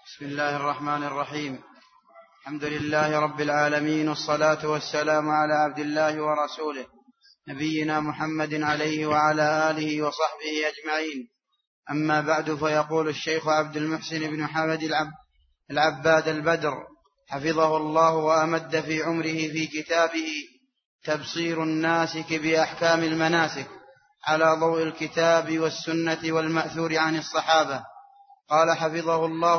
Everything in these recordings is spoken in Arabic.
بسم الله الرحمن الرحيم. الحمد لله رب العالمين، والصلاة والسلام على عبد الله ورسوله نبينا محمد عليه وعلى آله وصحبه أجمعين. أما بعد، فيقول الشيخ عبد المحسن بن حمد العباد البدر حفظه الله وأمد في عمره في كتابه تبصير الناسك بأحكام المناسك على ضوء الكتاب والسنة والمأثور عن الصحابة. قال حفظه الله: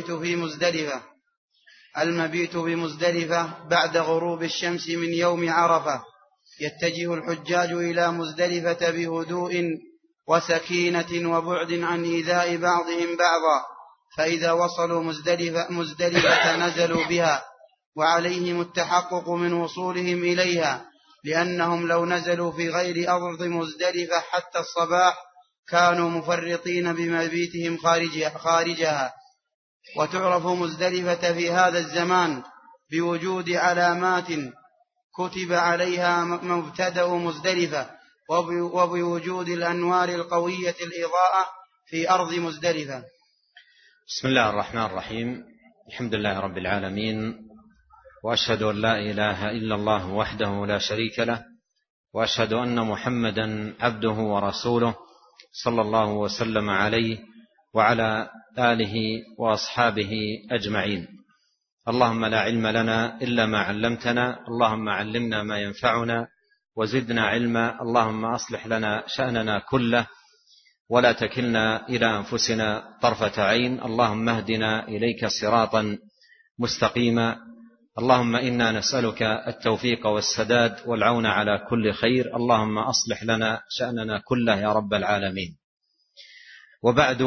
المبيت بمزدلفة بعد غروب الشمس من يوم عرفة. يتجه الحجاج إلى مزدلفة بهدوء وسكينة وبعد عن إيذاء بعضهم بعضا، فإذا وصلوا مزدلفة نزلوا بها، وعليهم التحقق من وصولهم إليها، لأنهم لو نزلوا في غير أرض مزدلفة حتى الصباح كانوا مفرطين بمبيتهم خارجها. وتعرف مزدلفة في هذا الزمان بوجود علامات كتب عليها مبتدأ مزدلفة، وبوجود الأنوار القوية الإضاءة في أرض مزدلفة. بسم الله الرحمن الرحيم. الحمد لله رب العالمين، وأشهد أن لا إله إلا الله وحده لا شريك له، وأشهد أن محمدا عبده ورسوله صلى الله وسلم عليه وعلى آله وأصحابه أجمعين. اللهم لا علم لنا إلا ما علمتنا، اللهم علمنا ما ينفعنا وزدنا علما، اللهم أصلح لنا شأننا كله ولا تكلنا إلى أنفسنا طرفة عين، اللهم اهدنا إليك صراطا مستقيما، اللهم إنا نسألك التوفيق والسداد والعون على كل خير، اللهم أصلح لنا شأننا كله يا رب العالمين. وبعد،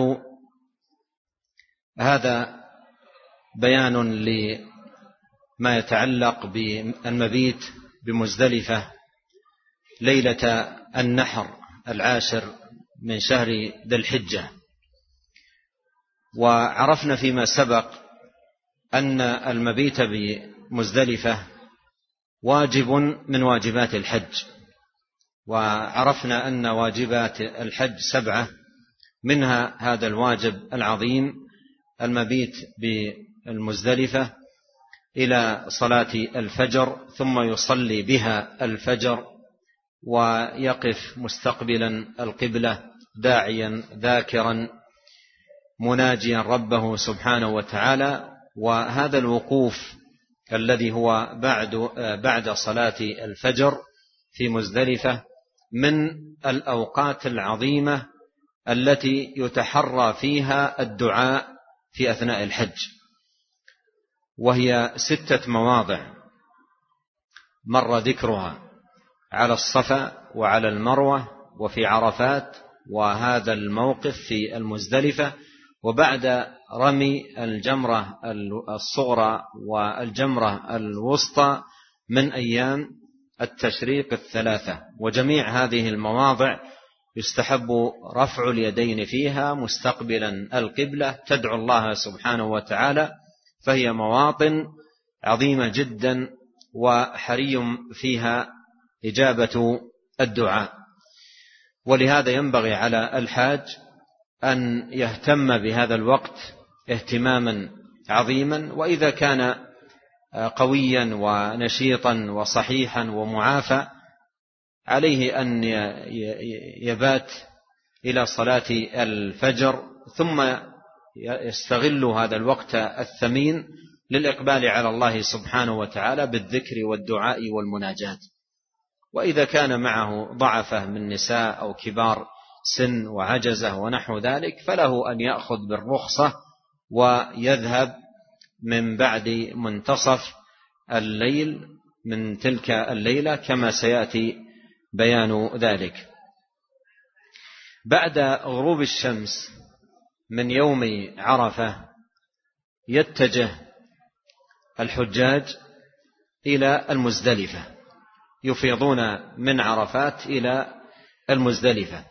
هذا بيان لما يتعلق بالمبيت بمزدلفة ليلة النحر 10 من شهر ذي الحجة. وعرفنا فيما سبق أن المبيت بمزدلفة واجب من واجبات الحج، وعرفنا أن واجبات الحج 7، منها هذا الواجب العظيم المبيت بالمزدلفة إلى صلاة الفجر، ثم يصلي بها الفجر ويقف مستقبلا القبلة داعيا ذاكرا مناجيا ربه سبحانه وتعالى. وهذا الوقوف الذي هو بعد صلاة الفجر في مزدلفة من الأوقات العظيمة التي يتحرى فيها الدعاء في أثناء الحج، وهي 6 مواضع مر ذكرها على الصفا وعلى المروة وفي عرفات، وهذا الموقف في المزدلفة، وبعد رمي الجمرة الصغرى والجمرة الوسطى من أيام التشريق 3. وجميع هذه المواضع يستحب رفع اليدين فيها مستقبلا القبلة، تدعو الله سبحانه وتعالى، فهي مواطن عظيمة جدا وحري فيها إجابة الدعاء. ولهذا ينبغي على الحاج أن يهتم بهذا الوقت اهتماما عظيما، وإذا كان قويا ونشيطا وصحيحا ومعافى عليه أن يبات إلى صلاة الفجر، ثم يستغل هذا الوقت الثمين للإقبال على الله سبحانه وتعالى بالذكر والدعاء والمناجاة. وإذا كان معه ضعفة من نساء أو كبار سن وعجزة ونحو ذلك، فله أن يأخذ بالرخصة ويذهب من بعد منتصف الليل من تلك الليلة، كما سيأتي بيان ذلك. بعد غروب الشمس من يوم عرفة يتجه الحجاج إلى المزدلفة، يفيضون من عرفات إلى المزدلفة.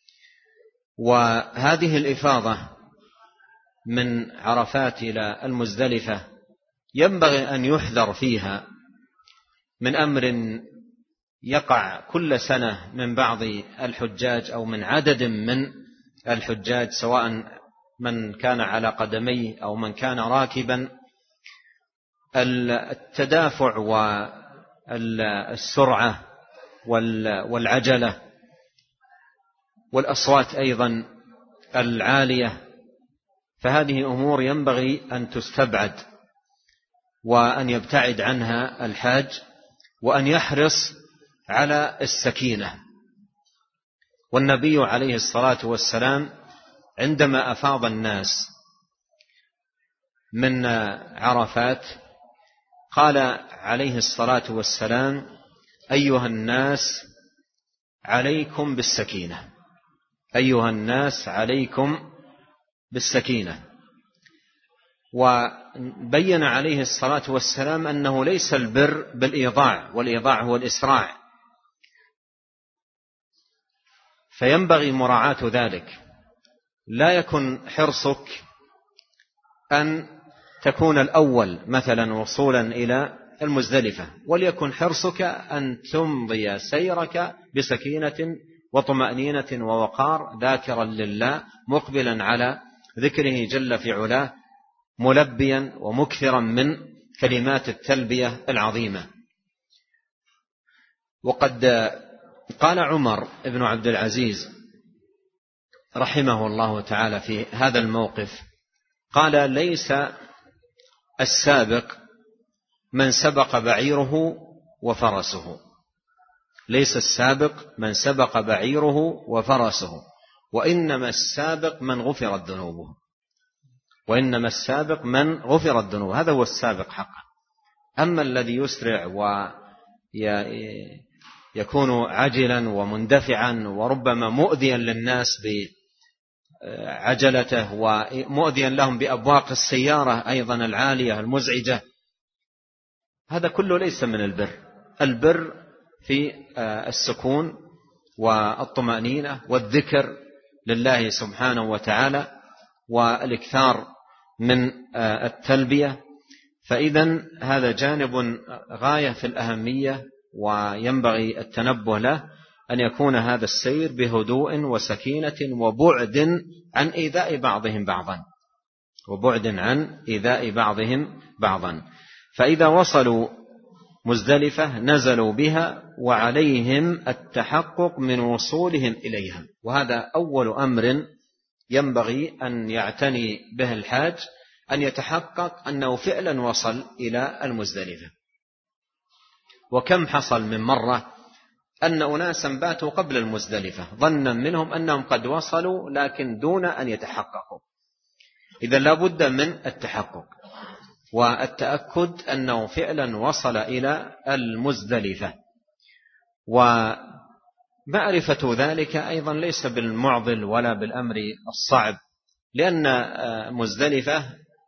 وهذه الإفاضة من عرفات إلى المزدلفة ينبغي أن يحذر فيها من أمر يقع كل سنة من بعض الحجاج أو من عدد من الحجاج، سواء من كان على قدميه أو من كان راكبا، التدافع والسرعة والعجلة والأصوات أيضا العالية، فهذه أمور ينبغي أن تستبعد وأن يبتعد عنها الحاج، وأن يحرص على السكينة. والنبي عليه الصلاة والسلام عندما أفاض الناس من عرفات قال عليه الصلاة والسلام: أيها الناس عليكم بالسكينة، أيها الناس عليكم بالسكينة. وبين عليه الصلاة والسلام أنه ليس البر بالإيضاع، والإيضاع هو الإسراع، فينبغي مراعاة ذلك. لا يكن حرصك أن تكون الأول مثلا وصولا إلى المزدلفة، وليكن حرصك أن تمضي سيرك بسكينة وطمأنينة ووقار، ذاكرا لله مقبلا على ذكره جل في علاه، ملبيا ومكثرا من كلمات التلبية العظيمة. وقد قال عمر بن عبد العزيز رحمه الله تعالى في هذا الموقف، قال: ليس السابق من سبق بعيره وفرسه، ليس السابق من سبق بعيره وفرسه، وإنما السابق من غفرت ذنوبه، وإنما السابق من غفرت ذنوبه، هذا هو السابق حقا. أما الذي يسرع ويكون عاجلا ومندفعا وربما مؤذيا للناس بعجلته ومؤذيا لهم بأبواق السيارة أيضا العالية المزعجة، هذا كله ليس من البر. البر في السكون والطمأنينة والذكر لله سبحانه وتعالى والإكثار من التلبية. فإذا هذا جانب غاية في الأهمية، وينبغي التنبه له، أن يكون هذا السير بهدوء وسكينة وبعد عن إيذاء بعضهم بعضا، وبعد عن إيذاء بعضهم بعضا. فإذا وصلوا مزدلفة نزلوا بها، وعليهم التحقق من وصولهم إليها، وهذا أول أمر ينبغي أن يعتني به الحاج، أن يتحقق أنه فعلا وصل إلى المزدلفة. وكم حصل من مرة أن أناسا باتوا قبل المزدلفة ظنا منهم أنهم قد وصلوا، لكن دون أن يتحققوا. إذا لا بد من التحقق والتأكد أنه فعلا وصل إلى المزدلفة. ومعرفة ذلك أيضا ليس بالمعضل ولا بالأمر الصعب، لأن مزدلفة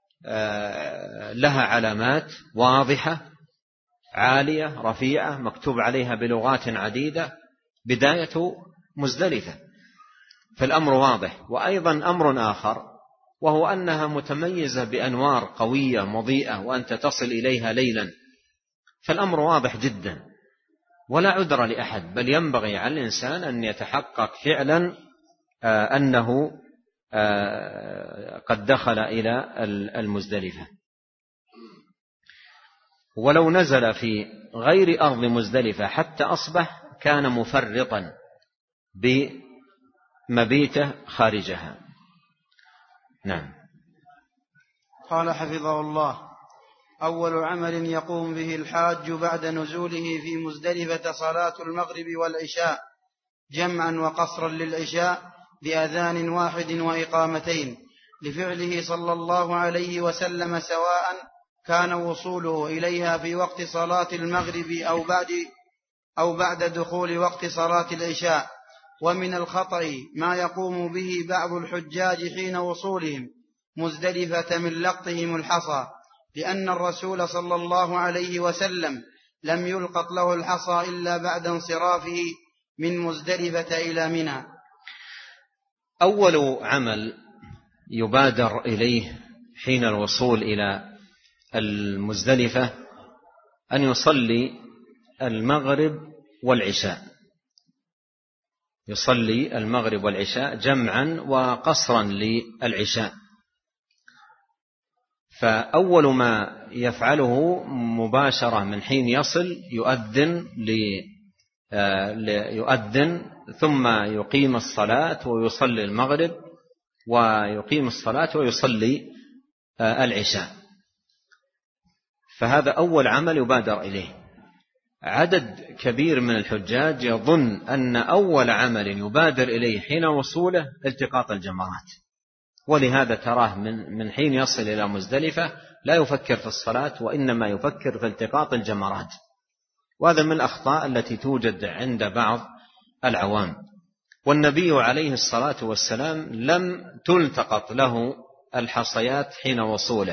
لها علامات واضحة عالية رفيعة مكتوب عليها بلغات عديدة بداية مزدلفة، فالأمر واضح. وأيضا أمر آخر، وهو أنها متميزة بأنوار قوية مضيئة، وأنت تصل إليها ليلا، فالأمر واضح جدا ولا عذر لأحد، بل ينبغي على الإنسان أن يتحقق فعلا أنه قد دخل إلى المزدلفة. ولو نزل في غير أرض مزدلفة حتى أصبح كان مفرطا بمبيته خارجها. نعم. قال حفظه الله: أول عمل يقوم به الحاج بعد نزوله في مزدلفة صلاة المغرب والعشاء، جمعا وقصرا للعشاء بأذان واحد وإقامتين، لفعله صلى الله عليه وسلم، سواء كان وصوله إليها في وقت صلاة المغرب أو بعد دخول وقت صلاة العشاء. ومن الخطأ ما يقوم به بعض الحجاج حين وصولهم مزدلفة من لقطهم الحصى، لأن الرسول صلى الله عليه وسلم لم يلقط له الحصى إلا بعد انصرافه من مزدلفة إلى منى. أول عمل يبادر إليه حين الوصول إلى المزدلفة أن يصلي المغرب والعشاء، يصلي المغرب والعشاء جمعا وقصرا للعشاء. فأول ما يفعله مباشرة من حين يصل يؤذن ثم يقيم الصلاة ويصلي المغرب ويقيم الصلاة ويصلي العشاء. فهذا أول عمل يبادر إليه. عدد كبير من الحجاج يظن أن أول عمل يبادر إليه حين وصوله التقاط الجمرات، ولهذا تراه من حين يصل إلى مزدلفة لا يفكر في الصلاة وإنما يفكر في التقاط الجمرات، وهذا من الأخطاء التي توجد عند بعض العوام. والنبي عليه الصلاة والسلام لم تلتقط له الحصيات حين وصوله،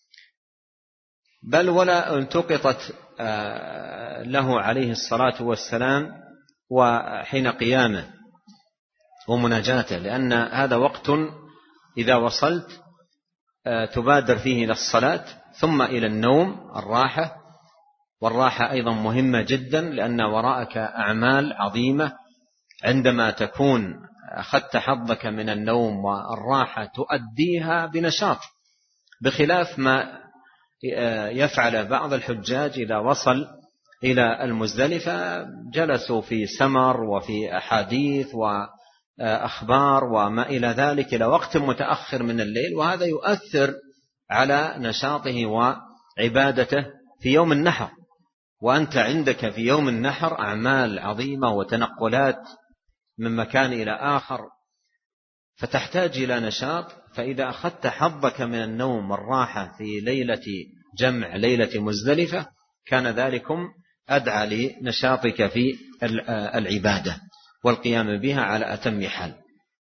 بل ولا التقطت له عليه الصلاة والسلام وحين قيامه ومناجاته، لأن هذا وقت إذا وصلت تبادر فيه إلى الصلاة ثم إلى النوم الراحة، والراحة أيضا مهمة جدا لأن وراءك أعمال عظيمة. عندما تكون أخذت حظك من النوم والراحة تؤديها بنشاط، بخلاف ما يفعل بعض الحجاج إذا وصل إلى المزدلفة جلسوا في سمر وفي أحاديث وأخبار وما إلى ذلك إلى وقت متأخر من الليل، وهذا يؤثر على نشاطه وعبادته في يوم النحر. وأنت عندك في يوم النحر أعمال عظيمة وتنقلات من مكان إلى آخر، فتحتاج إلى نشاط. فإذا أخذت حظك من النوم والراحة في ليلة جمع ليلة مزدلفة كان ذلكم أدعى لنشاطك في العبادة والقيام بها على أتم حال.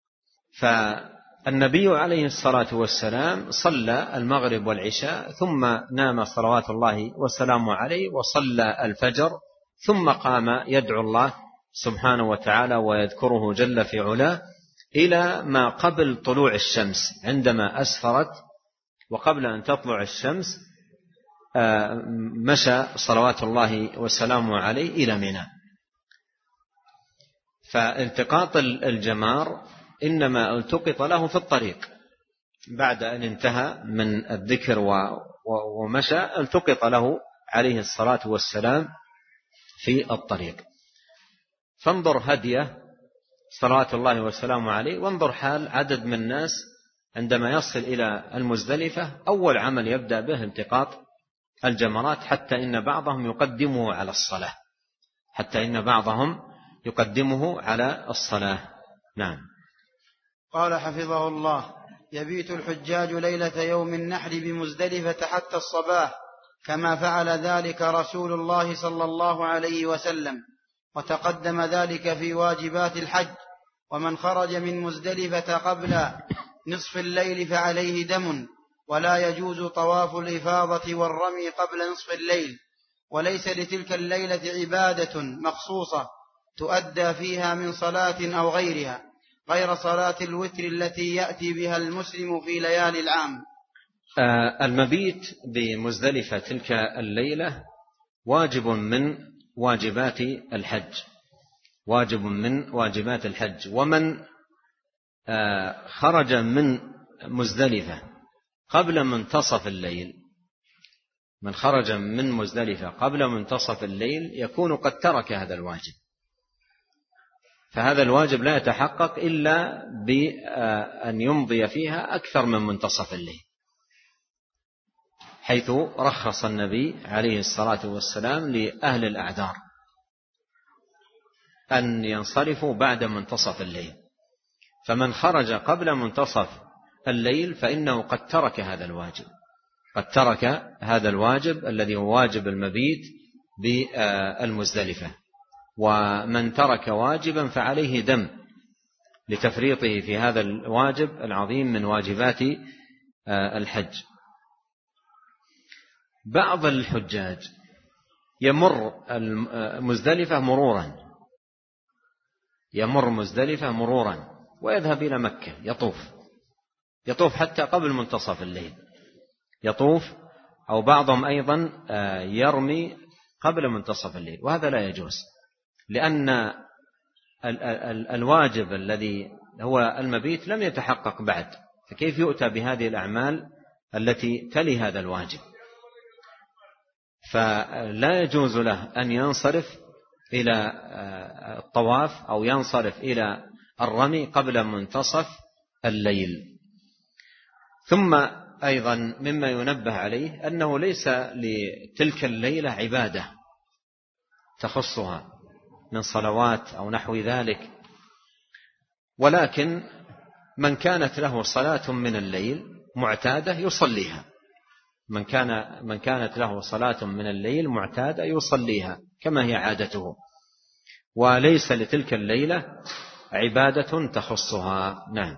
فالنبي عليه الصلاة والسلام صلى المغرب والعشاء ثم نام صلوات الله والسلام عليه وصلى الفجر، ثم قام يدعو الله سبحانه وتعالى ويذكره جل في علاه إلى ما قبل طلوع الشمس. عندما أسفرت وقبل أن تطلع الشمس مشى صلوات الله والسلام عليه إلى منى. فالتقاط الجمار إنما التقط له في الطريق بعد أن انتهى من الذكر ومشى، التقط له عليه الصلاة والسلام في الطريق. فانظر هديه صلوات الله والسلام عليه، وانظر حال عدد من الناس عندما يصل إلى المزدلفة أول عمل يبدأ به التقاط الجمرات، حتى إن بعضهم يقدمه على الصلاة، نعم. قال حفظه الله: يبيت الحجاج ليلة يوم النحر بمزدلفة حتى الصباح، كما فعل ذلك رسول الله صلى الله عليه وسلم، وتقدم ذلك في واجبات الحج. ومن خرج من مزدلفة قبل نصف الليل فعليه دم، ولا يجوز طواف الإفاضة والرمي قبل نصف الليل، وليس لتلك الليلة عبادة مخصوصة تؤدى فيها من صلاة أو غيرها، غير صلاة الوتر التي يأتي بها المسلم في ليالي العام. المبيت بمزدلفة تلك الليلة واجب من واجبات الحج، ومن خرج من مزدلفة قبل منتصف الليل يكون قد ترك هذا الواجب، فهذا الواجب لا يتحقق إلا بأن يمضي فيها أكثر من منتصف الليل، حيث رخص النبي عليه الصلاة والسلام لأهل الأعذار أن ينصرفوا بعد منتصف الليل. فمن خرج قبل منتصف الليل فإنه قد ترك هذا الواجب الذي هو واجب المبيت بالمزدلفة. ومن ترك واجبا فعليه دم لتفريطه في هذا الواجب العظيم من واجبات الحج. بعض الحجاج يمر مزدلفة مرورا ويذهب إلى مكة يطوف حتى قبل منتصف الليل، أو بعضهم أيضا يرمي قبل منتصف الليل، وهذا لا يجوز، لأن الواجب الذي هو المبيت لم يتحقق بعد، فكيف يؤتى بهذه الأعمال التي تلي هذا الواجب، فلا يجوز له أن ينصرف إلى الطواف أو ينصرف إلى الرمي قبل منتصف الليل. ثم أيضا مما ينبه عليه أنه ليس لتلك الليلة عبادة تخصها من صلوات أو نحو ذلك، ولكن من كانت له صلاة من الليل معتادة يصليها، من كانت له صلاة من الليل معتادة يصليها كما هي عادته، وليس لتلك الليلة عبادة تخصها. نعم.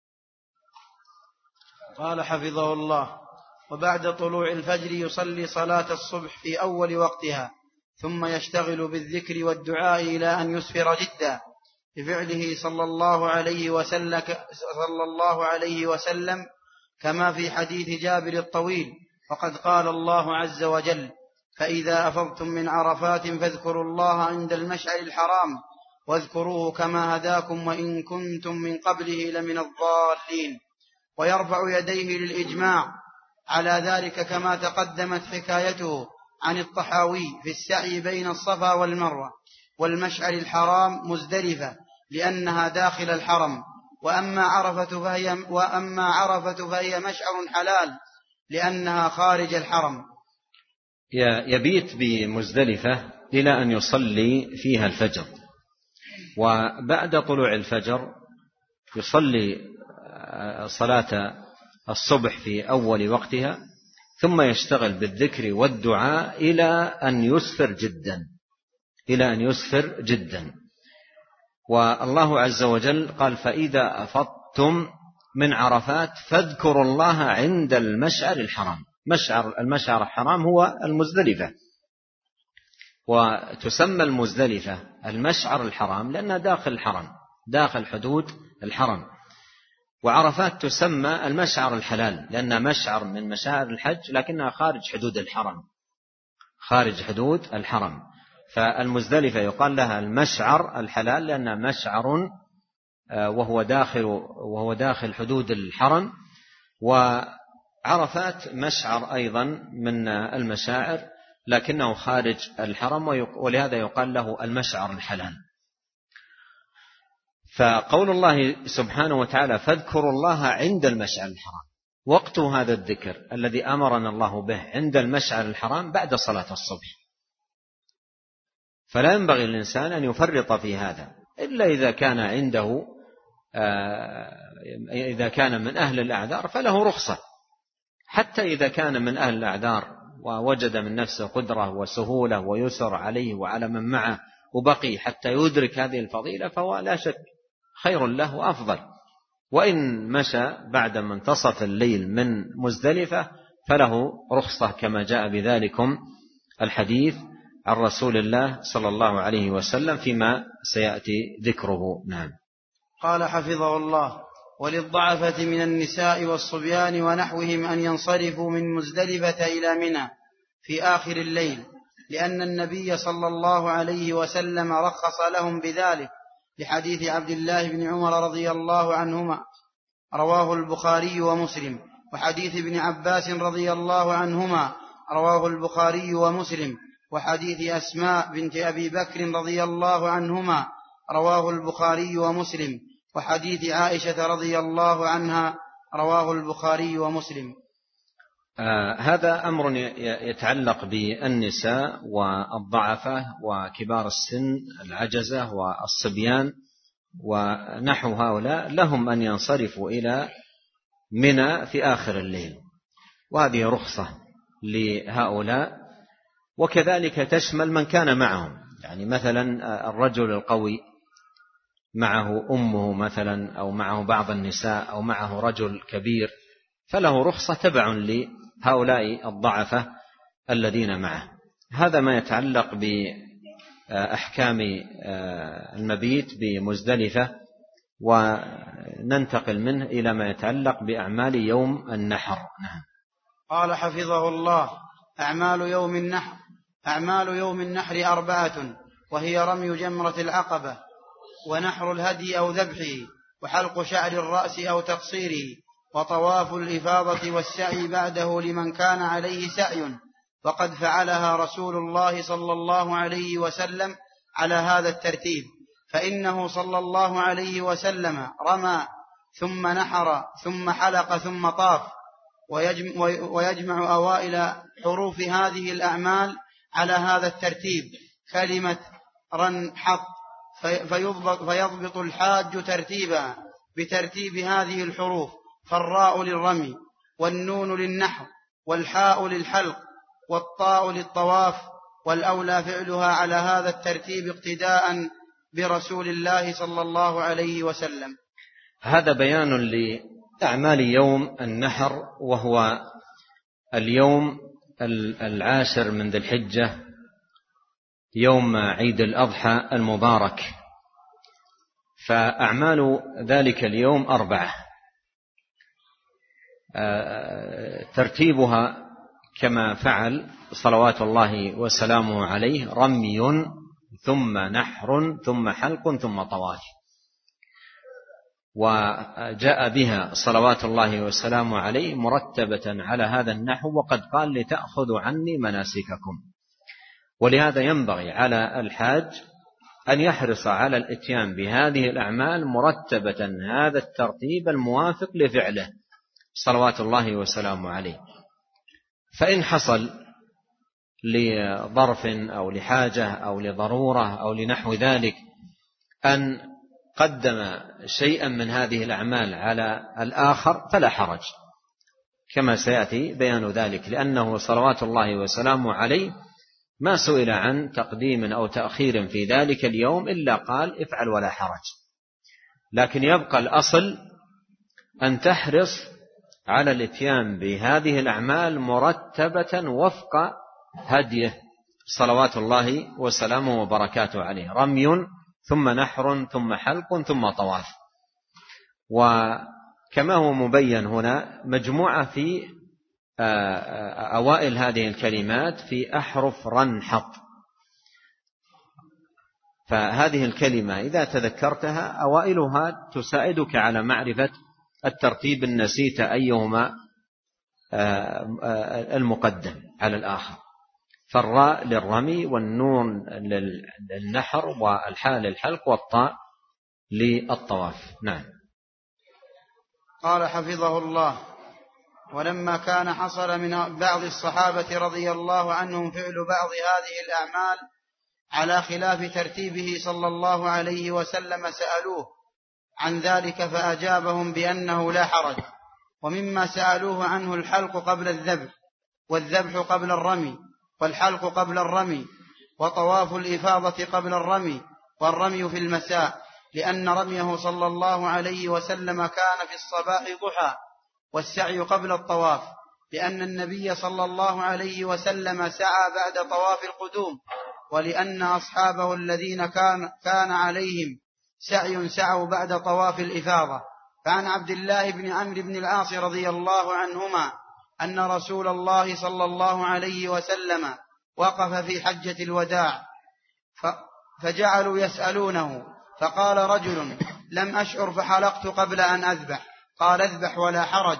قال حفظه الله: وبعد طلوع الفجر يصلي صلاة الصبح في أول وقتها، ثم يشتغل بالذكر والدعاء إلى أن يسفر جدا، بفعله صلى الله عليه وسلم كما في حديث جابر الطويل: وقد قال الله عز وجل: فإذا أفضتم من عرفات فاذكروا الله عند المشعر الحرام واذكروه كما هداكم وإن كنتم من قبله لمن الضالين. ويرفع يديه للإجماع على ذلك كما تقدمت حكايته عن الطحاوي في السعي بين الصفا والمروة والمشعر الحرام مزدلفة لأنها داخل الحرم، وأما عرفة فهي مشعر حلال لأنها خارج الحرم. يبيت بمزدلفة إلى أن يصلي فيها الفجر، وبعد طلوع الفجر يصلي صلاة الصبح في أول وقتها، ثم يشتغل بالذكر والدعاء إلى أن يسفر جدا. والله عز وجل قال: فإذا أفضتم من عرفات فاذكروا الله عند المشعر الحرام. المشعر الحرام هو المزدلفة، وتسمى المزدلفة المشعر الحرام لأنها داخل الحرم، داخل حدود الحرم. وعرفات تسمى المشعر الحلال لأنها مشعر من مشاعر الحج لكنها خارج حدود الحرم. فالمزدلفة يقال لها المشعر الحلال لأنها مشعر وهو داخل حدود الحرم. وعرفات مشعر أيضا من المشاعر لكنه خارج الحرم، ولهذا يقال له المشعر الحلال. فقول الله سبحانه وتعالى: فاذكروا الله عند المشعر الحرام، وقت هذا الذكر الذي أمرنا الله به عند المشعر الحرام بعد صلاة الصبح، فلا ينبغي للإنسان أن يفرط في هذا إلا إذا كان من أهل الأعذار فله رخصة. حتى إذا كان من أهل الأعذار ووجد من نفسه قدرة وسهولة ويسر عليه وعلى من معه وبقي حتى يدرك هذه الفضيلة فهو لا شك خير له وأفضل. وإن مشى بعد منتصف الليل من مزدلفة فله رخصة كما جاء بذلكم الحديث عن رسول الله صلى الله عليه وسلم فيما سيأتي ذكره. نعم. قال حفظه الله: وللضعفة من النساء والصبيان ونحوهم أن ينصرفوا من مزدلفة إلى منى في آخر الليل، لأن النبي صلى الله عليه وسلم رخص لهم بذلك، لحديث عبد الله بن عمر رضي الله عنهما رواه البخاري ومسلم، وحديث ابن عباس رضي الله عنهما رواه البخاري ومسلم، وحديث أسماء بنت أبي بكر رضي الله عنهما رواه البخاري ومسلم، وحديث عائشة رضي الله عنها رواه البخاري ومسلم. هذا أمر يتعلق بالنساء والضعفة وكبار السن العجزة والصبيان ونحو هؤلاء، لهم أن ينصرفوا إلى منى في آخر الليل، وهذه رخصة لهؤلاء. وكذلك تشمل من كان معهم، يعني مثلا الرجل القوي معه أمه مثلا أو معه بعض النساء أو معه رجل كبير فله رخصة تبع لهؤلاء الضعفة الذين معه. هذا ما يتعلق بأحكام المبيت بمزدلفة، وننتقل منه إلى ما يتعلق بأعمال يوم النحر. نعم. قال حفظه الله: أعمال يوم النحر 4، وهي رمي جمرة العقبة، ونحر الهدي أو ذبحه، وحلق شعر الرأس أو تقصيره، وطواف الإفاضة والسعي بعده لمن كان عليه سعي، وقد فعلها رسول الله صلى الله عليه وسلم على هذا الترتيب، فإنه صلى الله عليه وسلم رمى ثم نحر ثم حلق ثم طاف، ويجمع أوائل حروف هذه الأعمال على هذا الترتيب كلمة رنحط، فيضبط الحاج ترتيبها بترتيب هذه الحروف، فالراء للرمي، والنون للنحر، والحاء للحلق، والطاء للطواف، والأولى فعلها على هذا الترتيب اقتداء برسول الله صلى الله عليه وسلم. هذا بيان لأعمال يوم النحر، وهو اليوم 10 من ذي الحجة، يوم عيد الأضحى المبارك. فأعمال ذلك اليوم 4، ترتيبها كما فعل صلوات الله وسلامه عليه: رمي ثم نحر ثم حلق ثم طواف. وجاء بها صلوات الله وسلامه عليه مرتبة على هذا النحو، وقد قال: لتأخذوا عني مناسككم. ولهذا ينبغي على الحاج أن يحرص على الإتيان بهذه الأعمال مرتبة هذا الترتيب الموافق لفعله صلوات الله وسلامه عليه. فإن حصل لظرف أو لحاجة أو لضرورة أو لنحو ذلك أن قدم شيئا من هذه الأعمال على الآخر فلا حرج، كما سيأتي بيان ذلك، لأنه صلوات الله وسلامه عليه ما سئل عن تقديم أو تأخير في ذلك اليوم إلا قال: افعل ولا حرج. لكن يبقى الأصل أن تحرص على الاتيان بهذه الأعمال مرتبة وفق هديه صلوات الله وسلامه وبركاته عليه: رمي ثم نحر ثم حلق ثم طواف. وكما هو مبين هنا مجموعة في أوائل هذه الكلمات في أحرف رنحط، فهذه الكلمة إذا تذكرتها أوائلها تساعدك على معرفة الترتيب إن نسيت أيهما المقدم على الآخر. فالراء للرمي، والنون للنحر، والحاء للحلق، والطاء للطواف. نعم. قال حفظه الله: ولما كان حصل من بعض الصحابة رضي الله عنهم فعل بعض هذه الأعمال على خلاف ترتيبه صلى الله عليه وسلم سألوه عن ذلك فأجابهم بأنه لا حرج. ومما سألوه عنه الحلق قبل الذبح، والذبح قبل الرمي، والحلق قبل الرمي، وطواف الإفاضة قبل الرمي، والرمي في المساء، لأن رميه صلى الله عليه وسلم كان في الصباح ضحى، والسعي قبل الطواف، لأن النبي صلى الله عليه وسلم سعى بعد طواف القدوم، ولأن أصحابه الذين كان عليهم سعي سعوا بعد طواف الإفاضة. فعن عبد الله بن عمرو بن العاص رضي الله عنهما أن رسول الله صلى الله عليه وسلم وقف في حجة الوداع فجعلوا يسألونه، فقال رجل: لم أشعر فحلقت قبل أن أذبح، قال: اذبح ولا حرج.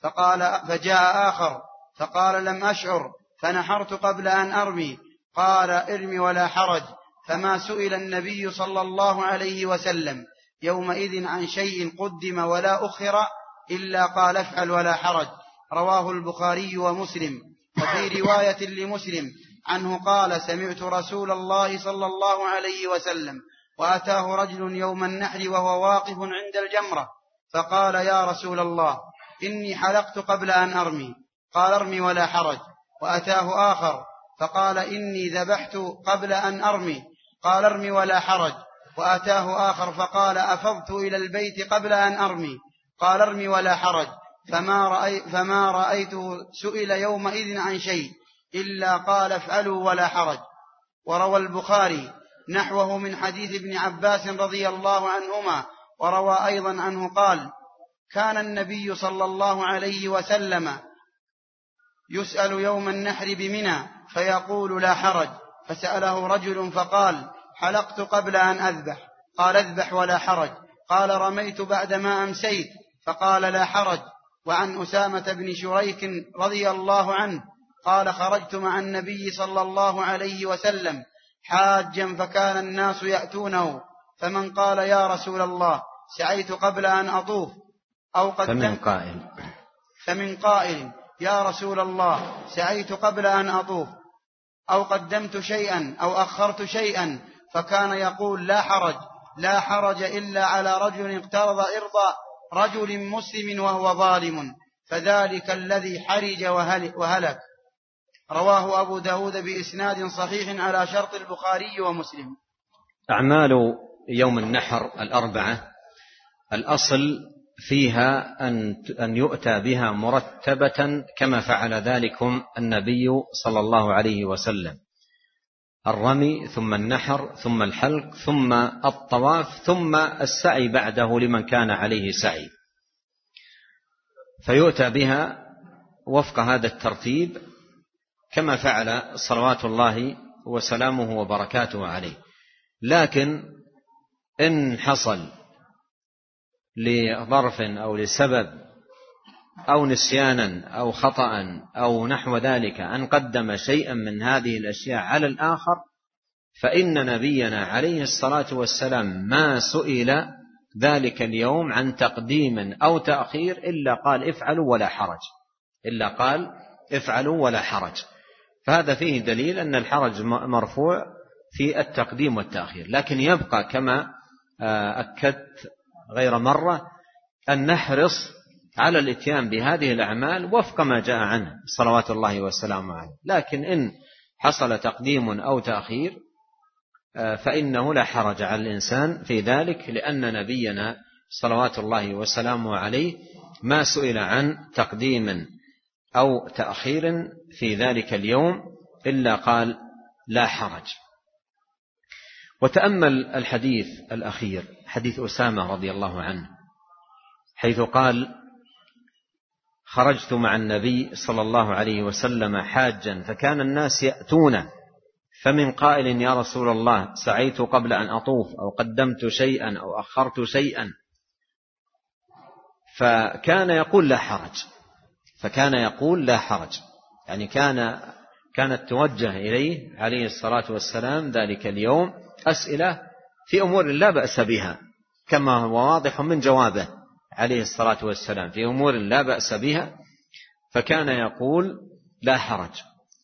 فجاء آخر فقال: لم أشعر فنحرت قبل أن أرمي، قال: ارمي ولا حرج. فما سئل النبي صلى الله عليه وسلم يومئذ عن شيء قدم ولا أخر إلا قال: افعل ولا حرج. رواه البخاري ومسلم. وفي رواية لمسلم عنه قال: سمعت رسول الله صلى الله عليه وسلم وأتاه رجل يوم النحر وهو واقف عند الجمرة فقال: يا رسول الله، إني حلقت قبل أن أرمي، قال: ارمي ولا حرج. وأتاه آخر فقال: إني ذبحت قبل أن أرمي، قال: ارمي ولا حرج. وأتاه آخر فقال: أفضت إلى البيت قبل أن أرمي، قال: ارمي ولا حرج. فما رأيته سئل يومئذ عن شيء إلا قال: افعلوا ولا حرج. وروى البخاري نحوه من حديث ابن عباس رضي الله عنهما، وروى أيضا عنه قال: كان النبي صلى الله عليه وسلم يسأل يوم النحر بمنى فيقول: لا حرج. فسأله رجل فقال: حلقت قبل أن أذبح، قال: اذبح ولا حرج. قال: رميت بعدما أمسيت، فقال: لا حرج. وعن أسامة بن شريك رضي الله عنه قال: خرجت مع النبي صلى الله عليه وسلم حاجا فكان الناس يأتونه، فمن قال: يا رسول الله سعيت قبل أن أطوف أو فمن قائل: يا رسول الله سعيت قبل أن أطوف أو قدمت شيئا أو أخرت شيئا، فكان يقول: لا حرج إلا على رجل اقترض إرض رجل مسلم وهو ظالم، فذلك الذي حرج وهلك. رواه أبو داود بإسناد صحيح على شرط البخاري ومسلم. أعمال يوم النحر 4 الأصل فيها أن يؤتى بها مرتبة كما فعل ذلكم النبي صلى الله عليه وسلم: الرمي ثم النحر ثم الحلق ثم الطواف ثم السعي بعده لمن كان عليه سعي، فيؤتى بها وفق هذا الترتيب كما فعل صلوات الله وسلامه وبركاته عليه. لكن إن حصل لظرف أو لسبب أو نسيانا أو خطأ أو نحو ذلك أن قدم شيئا من هذه الأشياء على الآخر، فإن نبينا عليه الصلاة والسلام ما سئل ذلك اليوم عن تقديم أو تأخير إلا قال: افعلوا ولا حرج. فهذا فيه دليل أن الحرج مرفوع في التقديم والتأخير. لكن يبقى كما أكدت غير مرة أن نحرص على الاتيان بهذه الأعمال وفق ما جاء عنه صلوات الله وسلامه عليه. لكن إن حصل تقديم أو تأخير فإنه لا حرج على الإنسان في ذلك، لأن نبينا صلوات الله وسلامه عليه ما سئل عن تقديم أو تأخير في ذلك اليوم إلا قال: لا حرج. وتأمل الحديث الأخير، حديث أسامة رضي الله عنه، حيث قال: خرجت مع النبي صلى الله عليه وسلم حاجا فكان الناس يأتونه، فمن قائل: يا رسول الله سعيت قبل أن أطوف أو قدمت شيئا أو أخرت شيئا، فكان يقول: لا حرج. يعني كانت توجه إليه عليه الصلاة والسلام ذلك اليوم أسئلة في أمور لا بأس بها، كما هو واضح من جوابه عليه الصلاة والسلام، في أمور لا بأس بها، فكان يقول: لا حرج.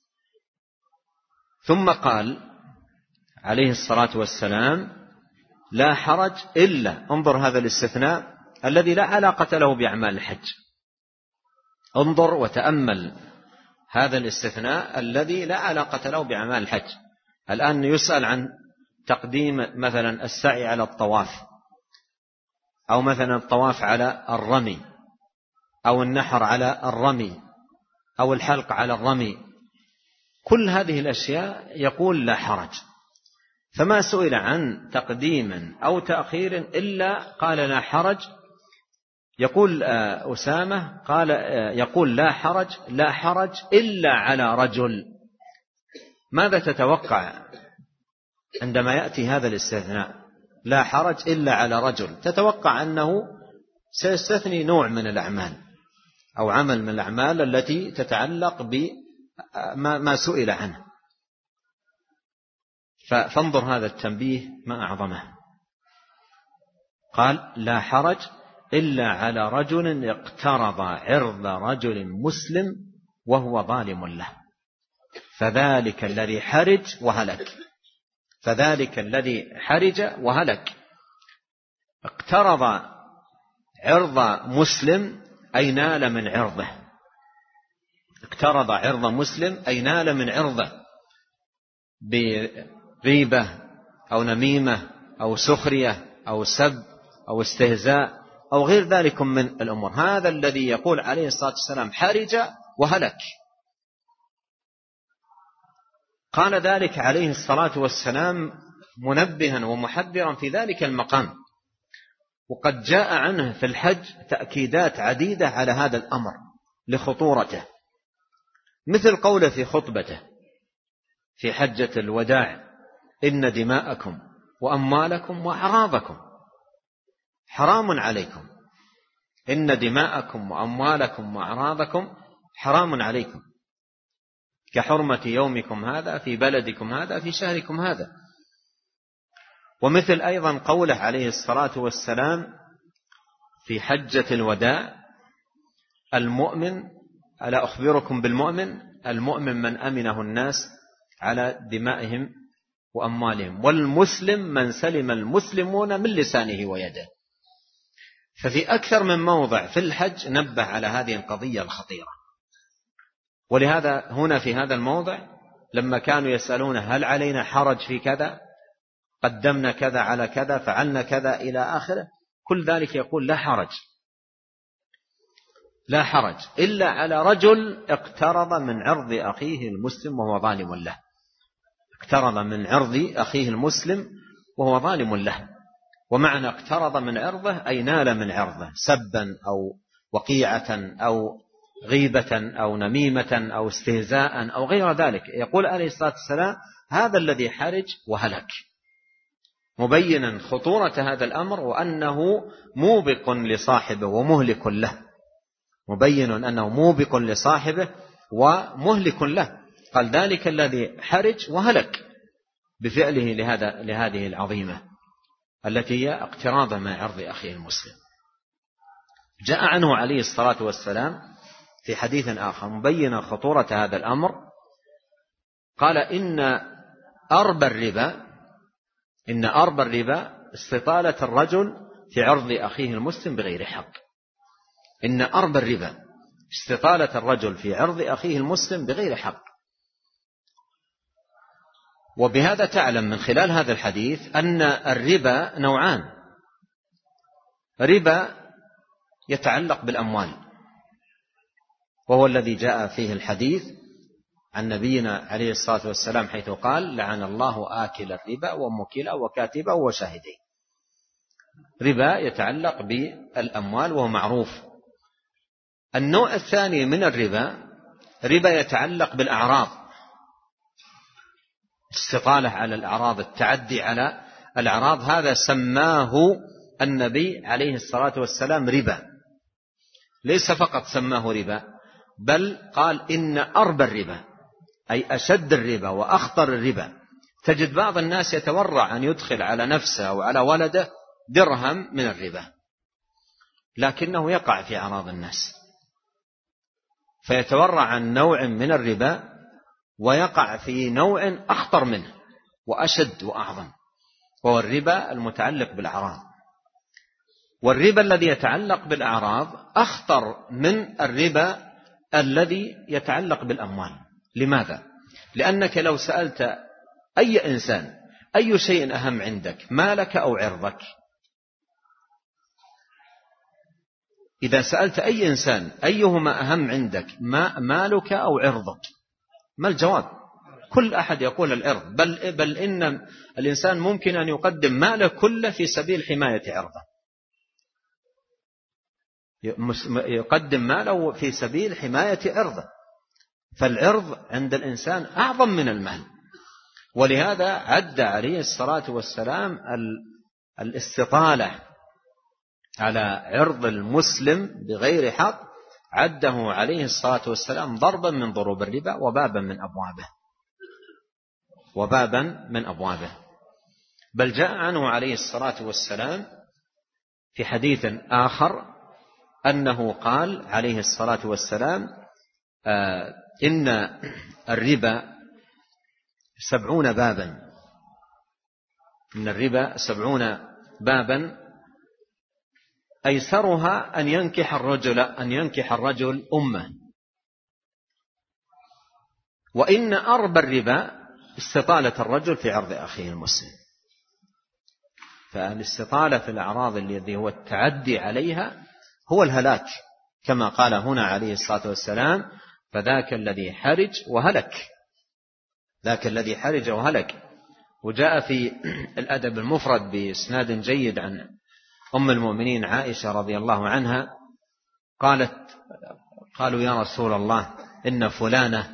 ثم قال عليه الصلاة والسلام: لا حرج إلا، انظر هذا الاستثناء الذي لا علاقة له بأعمال الحج، انظر وتأمل هذا الاستثناء الذي لا علاقة له بأعمال الحج. الآن يسأل عن تقديم مثلا السعي على الطواف، أو مثلا الطواف على الرمي، أو النحر على الرمي، أو الحلق على الرمي، كل هذه الأشياء يقول: لا حرج. فما سئل عن تقديم أو تأخير إلا قال: لا حرج. يقول أسامة يقول: لا حرج إلا على رجل. ماذا تتوقع عندما يأتي هذا الاستثناء؟ لا حرج إلا على رجل. تتوقع أنه سيستثني نوع من الأعمال أو عمل من الأعمال التي تتعلق بما سئل عنه. فانظر هذا التنبيه ما أعظمه. قال: لا حرج إلا على رجل اقترض عرض رجل مسلم وهو ظالم له، فذلك الذي حرج وهلك. اقترض عرض مسلم أي نال من عرضه، اقترض عرض مسلم أي نال من عرضه بريبة أو نميمة أو سخرية أو سب أو استهزاء أو غير ذلك من الأمور. هذا الذي يقول عليه الصلاة والسلام: حرج وهلك. قال ذلك عليه الصلاة والسلام منبها ومحذرا في ذلك المقام، وقد جاء عنه في الحج تأكيدات عديدة على هذا الأمر لخطورته، مثل قوله في خطبته في حجة الوداع: إن دماءكم وأموالكم وأعراضكم حرام عليكم إن دماءكم وأموالكم وأعراضكم حرام عليكم كحرمة يومكم هذا في بلدكم هذا في شهركم هذا. ومثل أيضا قوله عليه الصلاة والسلام في حجة الوداع: المؤمن، ألا أخبركم بالمؤمن؟ المؤمن من أمنه الناس على دمائهم وأموالهم، والمسلم من سلم المسلمون من لسانه ويده. ففي أكثر من موضع في الحج نبه على هذه القضية الخطيرة. ولهذا هنا في هذا الموضع لما كانوا يسألون هل علينا حرج في كذا، قدمنا كذا على كذا، فعلنا كذا إلى آخره، كل ذلك يقول لا حرج، لا حرج إلا على رجل اقترض من عرض أخيه المسلم وهو ظالم له. اقترض من عرض أخيه المسلم وهو ظالم له. ومعنى اقترض من عرضه أي نال من عرضه سبا أو وقيعة أو غيبة أو نميمة أو استهزاء أو غير ذلك. يقول عليه الصلاة والسلام: هذا الذي حرج وهلك، مبينا خطورة هذا الأمر وأنه موبق لصاحبه ومهلك له، مبين أنه موبق لصاحبه ومهلك له. قال: ذلك الذي حرج وهلك بفعله لهذه العظيمة التي هي اقتراض من عرض أخيه المسلم. جاء عنه عليه الصلاة والسلام في حديث آخر مبين خطورة هذا الأمر، قال: إن أربى الربا استطالة الرجل في عرض أخيه المسلم بغير حق. إن أربى الربا استطالة الرجل في عرض أخيه المسلم بغير حق. وبهذا تعلم من خلال هذا الحديث أن الربا نوعان: ربا يتعلق بالأموال، وهو الذي جاء فيه الحديث عن نبينا عليه الصلاة والسلام حيث قال: لعن الله آكل الربا وموكله وكاتبه وشاهديه. ربا يتعلق بالأموال وهو معروف. النوع الثاني من الربا ربا يتعلق بالأعراض، استطالة على الأعراض، التعدي على الأعراض. هذا سماه النبي عليه الصلاة والسلام ربا. ليس فقط سماه ربا، بل قال: إن أربى الربا، أي أشد الربا وأخطر الربا. تجد بعض الناس يتورع أن يدخل على نفسه أو على ولده درهم من الربا، لكنه يقع في أعراض الناس، فيتورع عن نوع من الربا ويقع في نوع أخطر منه وأشد وأعظم، وهو الربا المتعلق بالأعراض. والربا الذي يتعلق بالأعراض أخطر من الربا الذي يتعلق بالأموال. لماذا؟ لأنك لو سألت أي إنسان أي شيء أهم عندك، مالك أو عرضك؟ إذا سألت أي إنسان أيهما أهم عندك، مالك أو عرضك، ما الجواب؟ كل أحد يقول العرض، بل إن الإنسان ممكن أن يقدم ماله كله في سبيل حماية عرضه، يقدم ماله في سبيل حماية عرضه. فالعرض عند الإنسان أعظم من المال. ولهذا عد عليه الصلاة والسلام الاستطالة على عرض المسلم بغير حق، عده عليه الصلاة والسلام ضربا من ضروب الربا وبابا من أبوابه. بل جاء عنه عليه الصلاة والسلام في حديث آخر أنه قال عليه الصلاة والسلام: إن الربا 70 بابا، إن الربا 70 بابا أيسرها أن ينكح الرجل أمه، وإن أربى الربا استطالة الرجل في عرض أخيه المسلم. فالاستطالة في الأعراض الذي هو التعدي عليها هو الهلاك، كما قال هنا عليه الصلاة والسلام: فذاك الذي حرج وهلك، ذاك الذي حرج وهلك. وجاء في الأدب المفرد بإسناد جيد عن أم المؤمنين عائشة رضي الله عنها قالوا: يا رسول الله، إن فلانة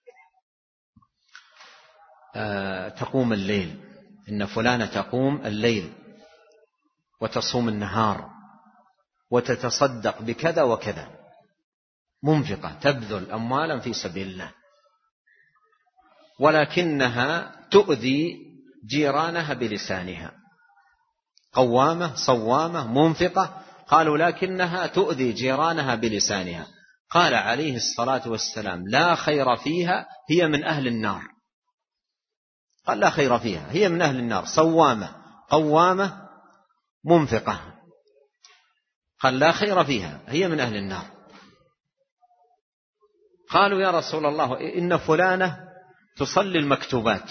تقوم الليل، إن فلانة تقوم الليل وتصوم النهار، وتتصدق بكذا وكذا، منفقة تبذل أموالا في سبيل الله، ولكنها تؤذي جيرانها بلسانها، قوامة صوامة منفقة، قالوا لكنها تؤذي جيرانها بلسانها. قال عليه الصلاة والسلام لا خير فيها، هي من أهل النار. قال لا خير فيها، هي من أهل النار، صوامة قوامة منفقة، قال لا خير فيها، هي من أهل النار. قالوا يا رسول الله إن فلانة تصلي المكتوبات،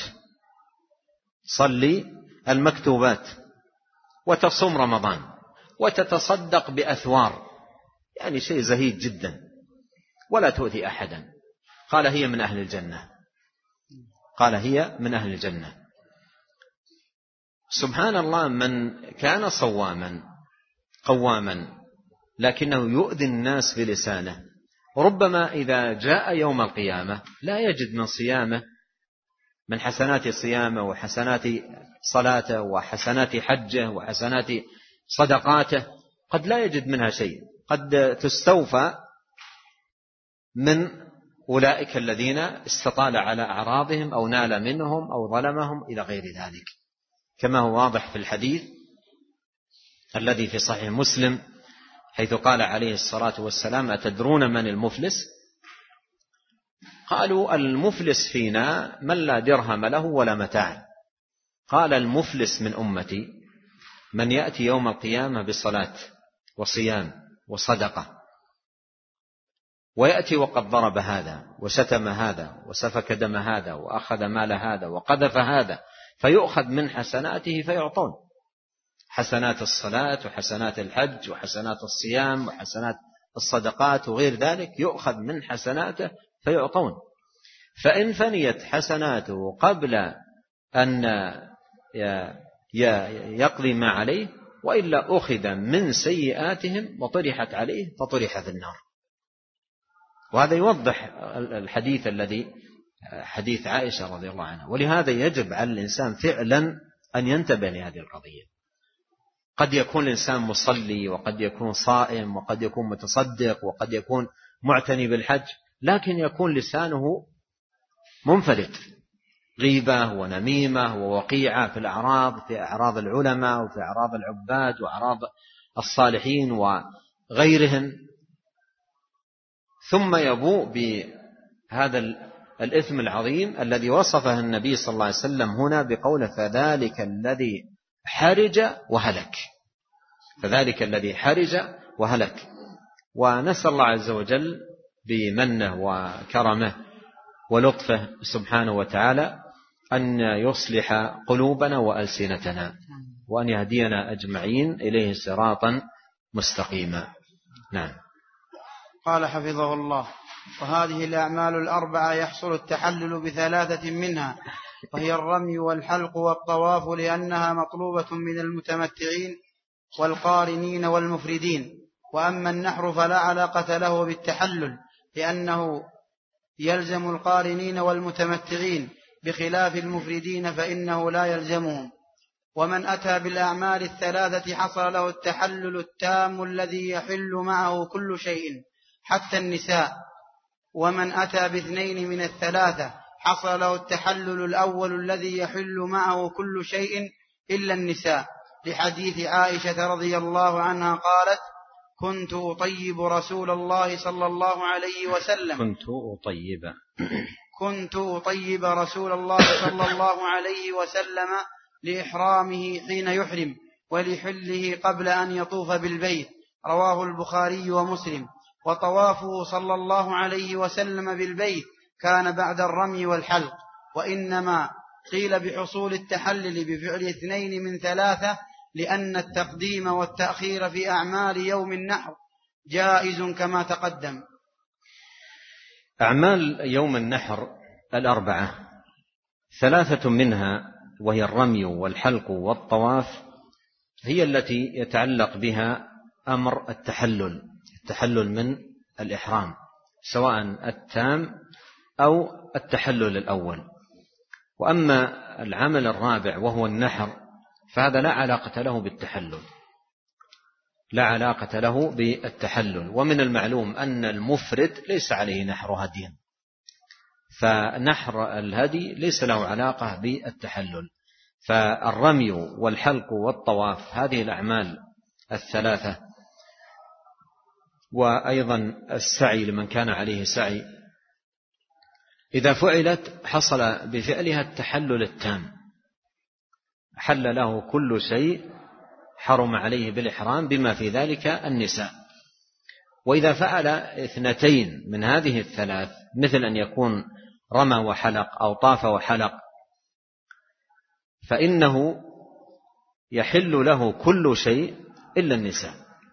صلي المكتوبات وتصوم رمضان وتتصدق بأثوار، يعني شيء زهيد جدا، ولا تؤذي أحدا. قال هي من أهل الجنة، قال هي من أهل الجنة. سبحان الله، من كان صواما قواما لكنه يؤذي الناس بلسانه، ربما إذا جاء يوم القيامة لا يجد من صيامه، من حسنات صيامه وحسنات صلاته وحسنات حجه وحسنات صدقاته، قد لا يجد منها شيء، قد تستوفى من أولئك الذين استطال على أعراضهم أو نال منهم أو ظلمهم إلى غير ذلك، كما هو واضح في الحديث الذي في صحيح مسلم حيث قال عليه الصلاة والسلام أتدرون من المفلس؟ قالوا المفلس فينا من لا درهم له ولا متاع. قال المفلس من أمتي من يأتي يوم القيامة بصلاة وصيام وصدقة، ويأتي وقد ضرب هذا وشتم هذا وسفك دم هذا وأخذ مال هذا وقذف هذا، فيؤخذ من حسناته فيعطون، حسنات الصلاة وحسنات الحج وحسنات الصيام وحسنات الصدقات وغير ذلك، يؤخذ من حسناته فيعطون. فإن فنيت حسناته قبل أن يقضي ما عليه، وإلا أخذ من سيئاتهم وطرحت عليه فطرح في النار. وهذا يوضح الحديث الذي حديث عائشة رضي الله عنها. ولهذا يجب على الإنسان فعلا أن ينتبه لهذه القضية. قد يكون الإنسان مصلي وقد يكون صائم وقد يكون متصدق وقد يكون معتني بالحج، لكن يكون لسانه منفلت، غيبة ونميمة ووقيعة في الأعراض، في أعراض العلماء وفي أعراض العباد وأعراض الصالحين وغيرهم، ثم يبوء بهذا الإثم العظيم الذي وصفه النبي صلى الله عليه وسلم هنا بقوله فذلك الذي حرج وهلك، فذلك الذي حرج وهلك. ونسأل الله عز وجل بمنه وكرمه ولطفه سبحانه وتعالى أن يصلح قلوبنا وألسنتنا، وأن يهدينا أجمعين إليه صراطا مستقيما. نعم. قال حفظه الله: وهذه الأعمال الأربعة يحصل التحلل بثلاثة منها، وهي الرمي والحلق والطواف، لأنها مطلوبة من المتمتعين والقارنين والمفردين. وأما النحر فلا علاقة له بالتحلل، لأنه يلزم القارنين والمتمتعين، بخلاف المفردين فإنه لا يلزمهم. ومن أتى بالأعمال الثلاثة حصل له التحلل التام الذي يحل معه كل شيء حتى النساء. ومن أتى باثنين من الثلاثة حصل له التحلل الأول الذي يحل معه كل شيء إلا النساء، لحديث عائشة رضي الله عنها قالت: كنت أطيب رسول الله صلى الله عليه وسلم كنت أطيب رسول الله صلى الله عليه وسلم لإحرامه حين يحرم ولحله قبل أن يطوف بالبيت. رواه البخاري ومسلم. وطوافه صلى الله عليه وسلم بالبيت كان بعد الرمي والحلق، وإنما قيل بحصول التحلل بفعل اثنين من ثلاثة، لأن التقديم والتأخير في أعمال يوم النحر جائز كما تقدم. أعمال يوم النحر الأربعة ثلاثة منها وهي الرمي والحلق والطواف هي التي يتعلق بها أمر التحلل من الإحرام، سواء التام أو التحلل الأول. وأما العمل الرابع وهو النحر فهذا لا علاقة له بالتحلل، لا علاقة له بالتحلل. ومن المعلوم أن المفرد ليس عليه نحر هدي، فنحر الهدي ليس له علاقة بالتحلل. فالرمي والحلق والطواف هذه الأعمال الثلاثة، وأيضا السعي لمن كان عليه سعي، إذا فعلت حصل بفعلها التحلل التام، حل له كل شيء حرم عليه بالإحرام بما في ذلك النساء. وإذا فعل اثنتين من هذه الثلاث، مثل أن يكون رمى وحلق أو طاف وحلق، فإنه يحل له كل شيء إلا النساء،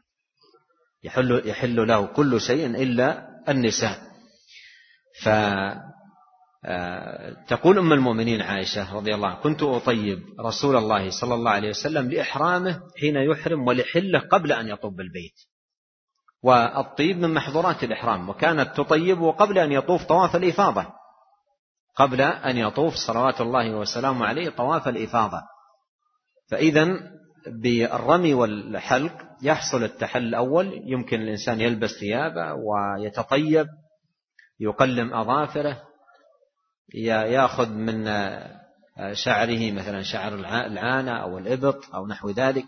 يحل له كل شيء إلا النساء. فتقول أم المؤمنين عائشة رضي الله عنها: كنت أطيب رسول الله صلى الله عليه وسلم لإحرامه حين يحرم ولحله قبل أن يطوف بالبيت. والطيب من محظورات الإحرام، وكانت تطيبه قبل أن يطوف طواف الإفاضة، قبل أن يطوف صلوات الله وسلامه عليه طواف الإفاضة. فإذن بالرمي والحلق يحصل التحلل الأول، يمكن الإنسان يلبس ثيابه ويتطيب، يقلم أظافره، يأخذ من شعره مثلا شعر العانة أو الإبط أو نحو ذلك،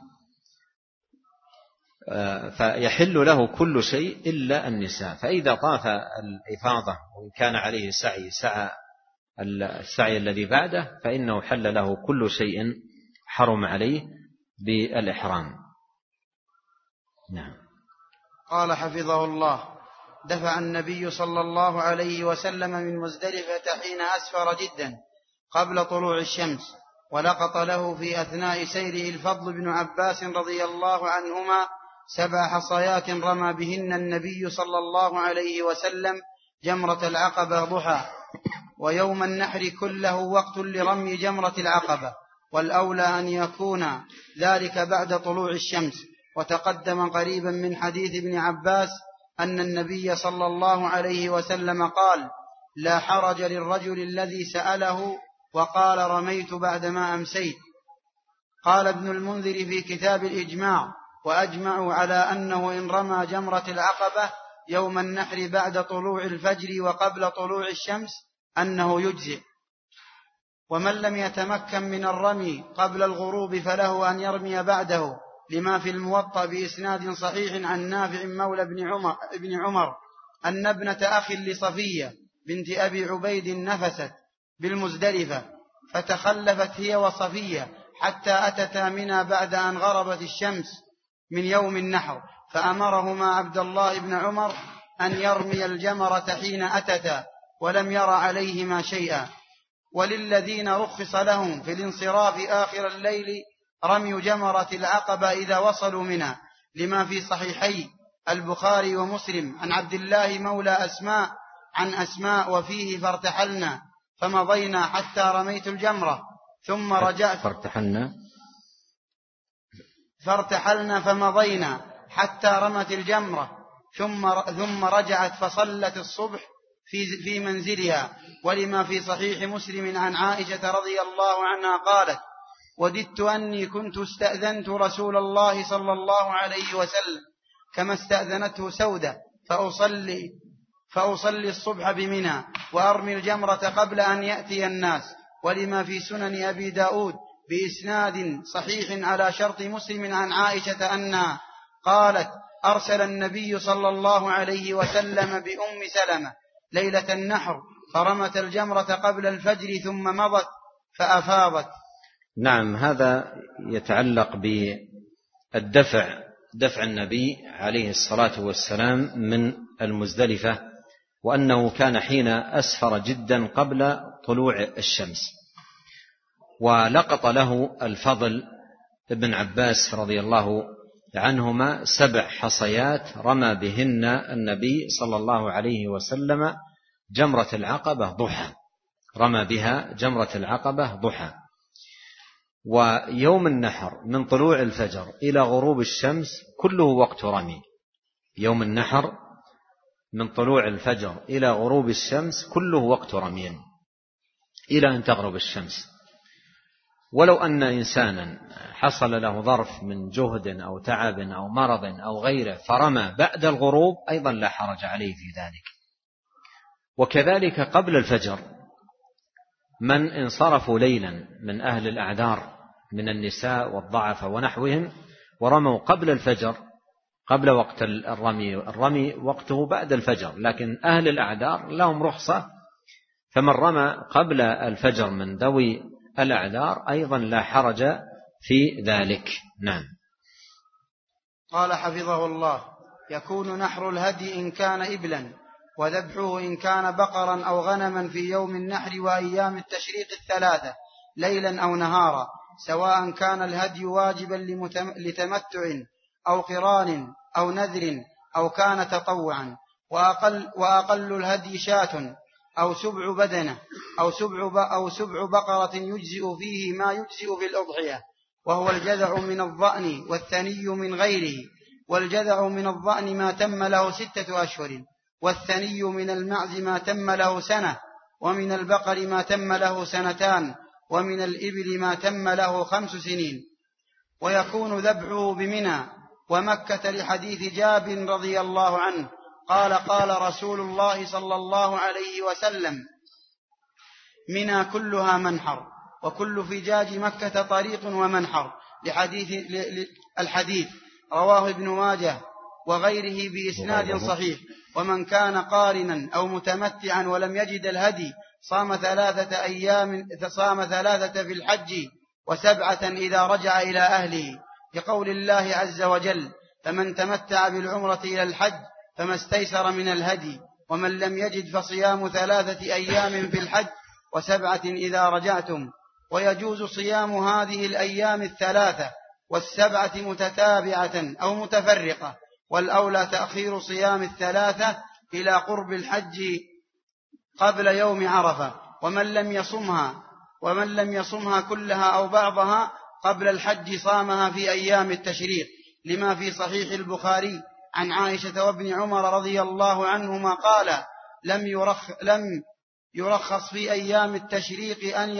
فيحل له كل شيء إلا النساء. فإذا طاف الإفاضة وإن كان عليه سعى السعي الذي بعده، فإنه حل له كل شيء حرم عليه بالإحرام. نعم. قال حفظه الله: دفع النبي صلى الله عليه وسلم من مزدلفة حين أسفر جدا قبل طلوع الشمس، ولقط له في أثناء سيره الفضل بن عباس رضي الله عنهما 7 حصيات رمى بهن النبي صلى الله عليه وسلم جمرة العقبة ضحى. ويوم النحر كله وقت لرمي جمرة العقبة، والأولى أن يكون ذلك بعد طلوع الشمس. وتقدم قريبا من حديث ابن عباس أن النبي صلى الله عليه وسلم قال: لا حرج للرجل الذي سأله وقال رميت بعدما أمسيت. قال ابن المنذر في كتاب الإجماع: وأجمعوا على أنه إن رمى جمرة العقبة يوم النحر بعد طلوع الفجر وقبل طلوع الشمس أنه يجزئ. ومن لم يتمكن من الرمي قبل الغروب فله أن يرمي بعده، لما في الموطأ بإسناد صحيح عن نافع مولى ابن عمر أن ابنة أخ لصفية بنت أبي عبيد نفست بالمزدلفة، فتخلفت هي وصفية حتى أتتا منى بعد أن غربت الشمس من يوم النحر، فأمرهما عبد الله بن عمر أن يرمي الجمرة حين أتتا، ولم ير عليهما شيئا. وللذين رخص لهم في الانصراف آخر الليل رمي جمرة العقبة إذا وصلوا منها، لما في صحيحي البخاري ومسلم عن عبد الله مولى أسماء عن أسماء وفيه: فارتحلنا فمضينا حتى رميت الجمرة ثم رجعت فارتحلنا فمضينا حتى رمت الجمرة ثم رجعت فصلت الصبح في منزلها. ولما في صحيح مسلم عن عائشة رضي الله عنها قالت: وددت أني كنت استأذنت رسول الله صلى الله عليه وسلم كما استأذنته سودة فأصلي الصبح بمنى وأرمي الجمرة قبل أن يأتي الناس. ولما في سنن أبي داود بإسناد صحيح على شرط مسلم عن عائشة أنها قالت: أرسل النبي صلى الله عليه وسلم بأم سلمة ليلة النحر فرمت الجمرة قبل الفجر ثم مضت فأفاضت. نعم. هذا يتعلق دفع النبي عليه الصلاة والسلام من المزدلفة، وأنه كان حين أسفر جدا قبل طلوع الشمس. ولقط له الفضل ابن عباس رضي الله عنهما 7 حصيات رمى بهن النبي صلى الله عليه وسلم جمرة العقبة ضحى، رمى بها جمرة العقبة ضحى. ويوم النحر من طلوع الفجر إلى غروب الشمس كله وقت رمي. يوم النحر من طلوع الفجر إلى غروب الشمس كله وقت رمي إلى أن تغرب الشمس. ولو أن إنسانا حصل له ظرف من جهد أو تعب أو مرض أو غيره فرمى بعد الغروب أيضا لا حرج عليه في ذلك. وكذلك قبل الفجر من انصرفوا ليلا من أهل الأعذار من النساء والضعف ونحوهم ورموا قبل الفجر قبل وقت الرمي وقته بعد الفجر، لكن أهل الأعذار لهم رخصة، فمن رمى قبل الفجر من ذوي الأعذار أيضا لا حرج في ذلك. نعم. قال حفظه الله: يكون نحر الهدي إن كان إبلا، وذبحه إن كان بقرا أو غنما في يوم النحر وأيام التشريق الثلاثة ليلا أو نهارا، سواء كان الهدي واجبا لتمتع أو قران أو نذر أو كان تطوعا، وأقل الهدي شاة أو سبع بدنة أو سبع بقرة يجزئ فيه ما يجزئ في الأضحية، وهو الجذع من الضأن والثني من غيره. والجذع من الضأن ما تم له 6 أشهر، والثني من المعز ما تم له سنة، ومن البقر ما تم له 2 سنين، ومن الإبل ما تم له 5 سنين. ويكون ذبحه بمنى ومكة لحديث جابر رضي الله عنه قال: قال رسول الله صلى الله عليه وسلم: منى كلها منحر، وكل فجاج مكة طريق ومنحر، الحديث رواه ابن ماجه وغيره بإسناد صحيح. ومن كان قارنا أو متمتعا ولم يجد الهدي صام 3 أيام، صام 3 في الحج و7 إذا رجع إلى أهله، لقول الله عز وجل: فمن تمتع بالعمرة إلى الحج فما استيسر من الهدي، ومن لم يجد فصيام 3 أيام في الحج و7 إذا رجعتم. ويجوز صيام هذه الأيام 3 و7 متتابعة أو متفرقة، والأولى تأخير صيام 3 إلى قرب الحج قبل يوم عرفة. ومن لم يصمها كلها أو بعضها قبل الحج صامها في أيام التشريق، لما في صحيح البخاري عن عائشة وابن عمر رضي الله عنهما قال: لم يرخص في أيام التشريق أن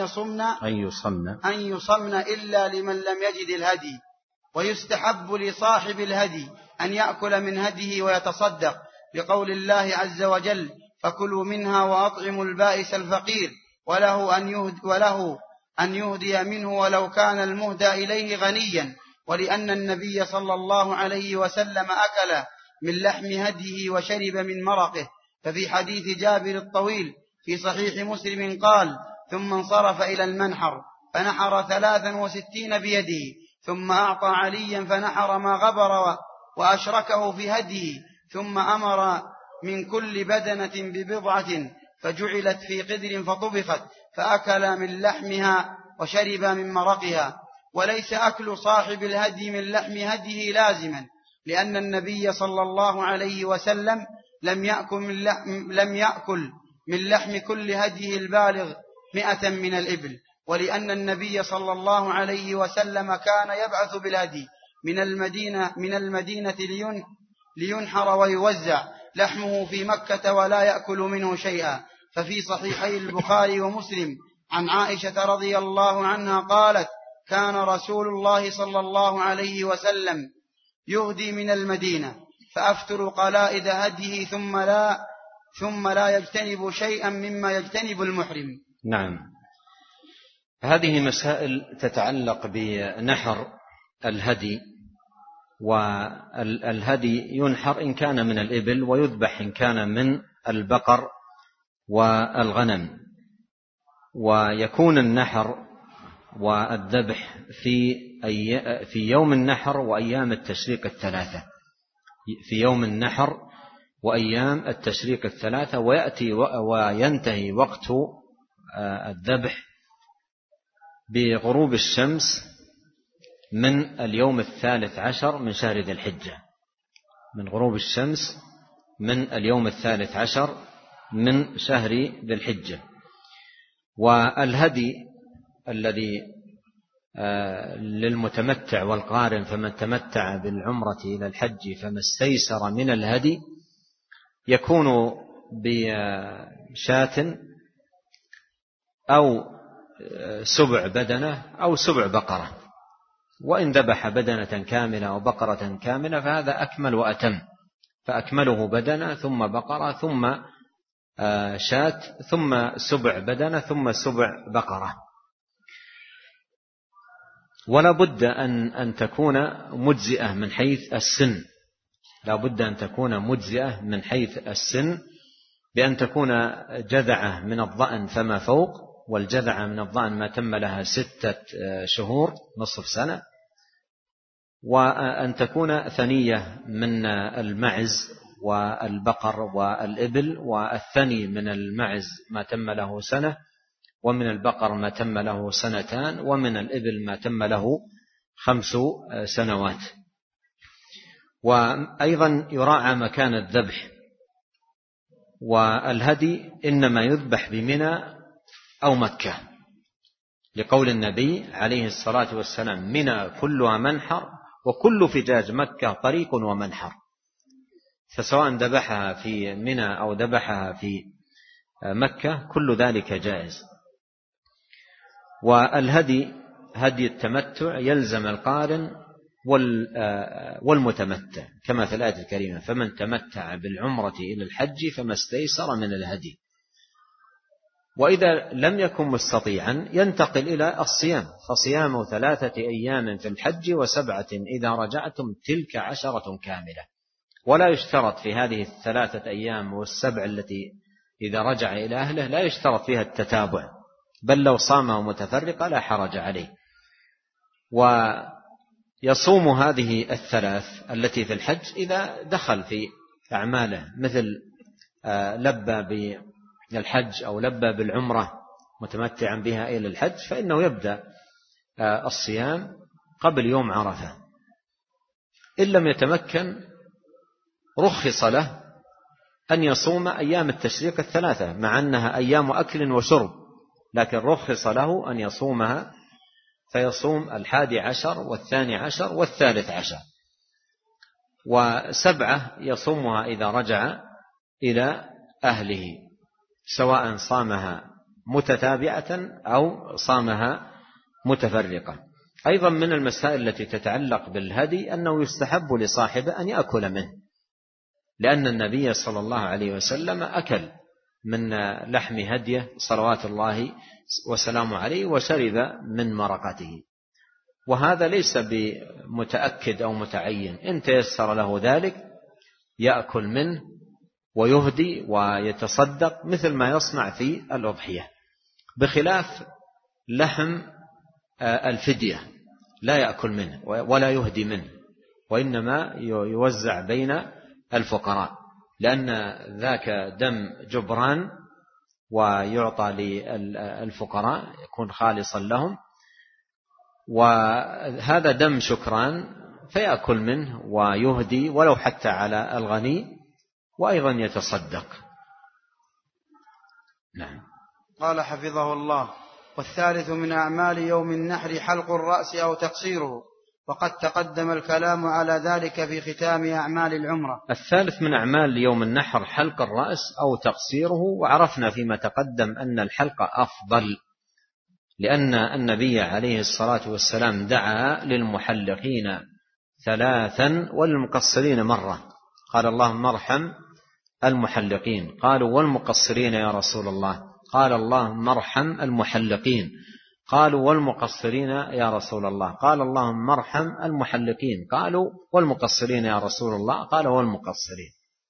يصمن إلا لمن لم يجد الهدي. ويستحب لصاحب الهدي أن يأكل من هديه ويتصدق، لقول الله عز وجل: فكلوا منها وأطعموا البائس الفقير، وله أن يهدي منه ولو كان المهدى إليه غنيا. ولأن النبي صلى الله عليه وسلم أكل من لحم هديه وشرب من مرقه. ففي حديث جابر الطويل في صحيح مسلم قال: ثم انصرف إلى المنحر فنحر 63 بيده، ثم أعطى عليا فنحر ما غبر وأشركه في هديه، ثم أمر من كل بدنة ببضعة فجعلت في قدر فطبخت، فأكل من لحمها وشرب من مرقها. وليس أكل صاحب الهدي من لحم هديه لازما، لأن النبي صلى الله عليه وسلم لم يأكل من لحم كل هديه البالغ 100 من الإبل. ولأن النبي صلى الله عليه وسلم كان يبعث بالهدي من المدينة لينحر ويوزع لحمه في مكة ولا يأكل منه شيئا. ففي صحيحي البخاري ومسلم عن عائشة رضي الله عنها قالت: كان رسول الله صلى الله عليه وسلم يهدي من المدينة فأفتر قلائد هديه ثم لا يجتنب شيئا مما يجتنب المحرم. نعم. هذه مسائل تتعلق بنحر الهدي، والهدي ينحر إن كان من الإبل، ويذبح إن كان من البقر والغنم. ويكون النحر والذبح في يوم النحر وأيام التشريق 3، في يوم النحر وأيام التشريق 3، ويأتي وينتهي وقت الذبح بغروب الشمس من اليوم 13 من شهر ذي الحجة، من غروب الشمس من اليوم 13 من شهر ذي الحجة. والهدي الذي للمتمتع والقارن، فمن تمتع بالعمرة إلى الحج فما استيسر من الهدي، يكون بشاة أو سبع بدنة أو سبع بقرة، وإن ذبح بدنة كاملة أو بقرة كاملة فهذا أكمل وأتم، فأكمله بدنة ثم بقرة ثم شاة ثم سبع بدنة ثم سبع بقرة. ولا بد أن تكون مجزئة من حيث السن، لا بد أن تكون مجزئة من حيث السن، بأن تكون جذعة من الضأن فما فوق، والجذعة من الضأن ما تم لها 6 شهور نصف سنة، وأن تكون ثنية من المعز والبقر والإبل، والثني من المعز ما تم له سنة، ومن البقر ما تم له 2 سنين، ومن الإبل ما تم له 5 سنوات. وأيضا يراعى مكان الذبح، والهدي إنما يذبح بمنى أو مكة، لقول النبي عليه الصلاة والسلام: منى كلها منحر، وكل فجاج مكة طريق ومنحر. فسواء ذبحها في منى أو ذبحها في مكة كل ذلك جائز. والهدي هدي التمتع يلزم القارن والمتمتع، كما في الآية الكريمة: فمن تمتع بالعمرة إلى الحج فما استيسر من الهدي. وإذا لم يكن مستطيعا ينتقل إلى الصيام، فصيام 3 أيام في الحج و7 إذا رجعتم تلك 10 كاملة. ولا يشترط في هذه 3 أيام وال7 التي إذا رجع إلى أهله لا يشترط فيها التتابع، بل لو صامه متفرقة لا حرج عليه. ويصوم هذه 3 التي في الحج إذا دخل في أعماله، مثل لبى بالحج أو لبى بالعمرة متمتعا بها إلى الحج، فإنه يبدأ الصيام قبل يوم عرفة. إن لم يتمكن رخص له أن يصوم أيام التشريق 3، مع أنها أيام أكل وشرب، لكن رخص له أن يصومها، فيصوم 11 و12 و13، و7 يصومها إذا رجع إلى أهله، سواء صامها متتابعة أو صامها متفرقة. أيضا من المسائل التي تتعلق بالهدي أنه يستحب لصاحبه أن يأكل منه، لأن النبي صلى الله عليه وسلم أكل من لحم هديه صلوات الله وسلامه عليه وشرب من مرقته، وهذا ليس بمتأكد أو متعين، إن تيسر له ذلك يأكل منه ويهدي ويتصدق مثل ما يصنع في الأضحية، بخلاف لحم الفدية لا يأكل منه ولا يهدي منه، وإنما يوزع بين الفقراء، لأن ذاك دم جبران ويعطى للفقراء يكون خالصا لهم، وهذا دم شكران فيأكل منه ويهدي ولو حتى على الغني، وأيضا يتصدق. نعم. قال حفظه الله: والثالث من أعمال يوم النحر حلق الرأس أو تقصيره، وقد تقدم الكلام على ذلك في ختام أعمال العمرة. الثالث من أعمال يوم النحر حلق الرأس أو تقصيره، وعرفنا فيما تقدم أن الحلق أفضل، لأن النبي عليه الصلاة والسلام دعا للمحلقين 3 وللمقصرين مرة، قال: اللهم ارحم المحلقين. قالوا: والمقصرين يا رسول الله؟ قال: اللهم ارحم المحلقين. قالوا: والمقصرين يا رسول الله؟ قال: اللهم ارحم المحلقين. قالوا: والمقصرين يا رسول الله؟ قال: والمقصرين.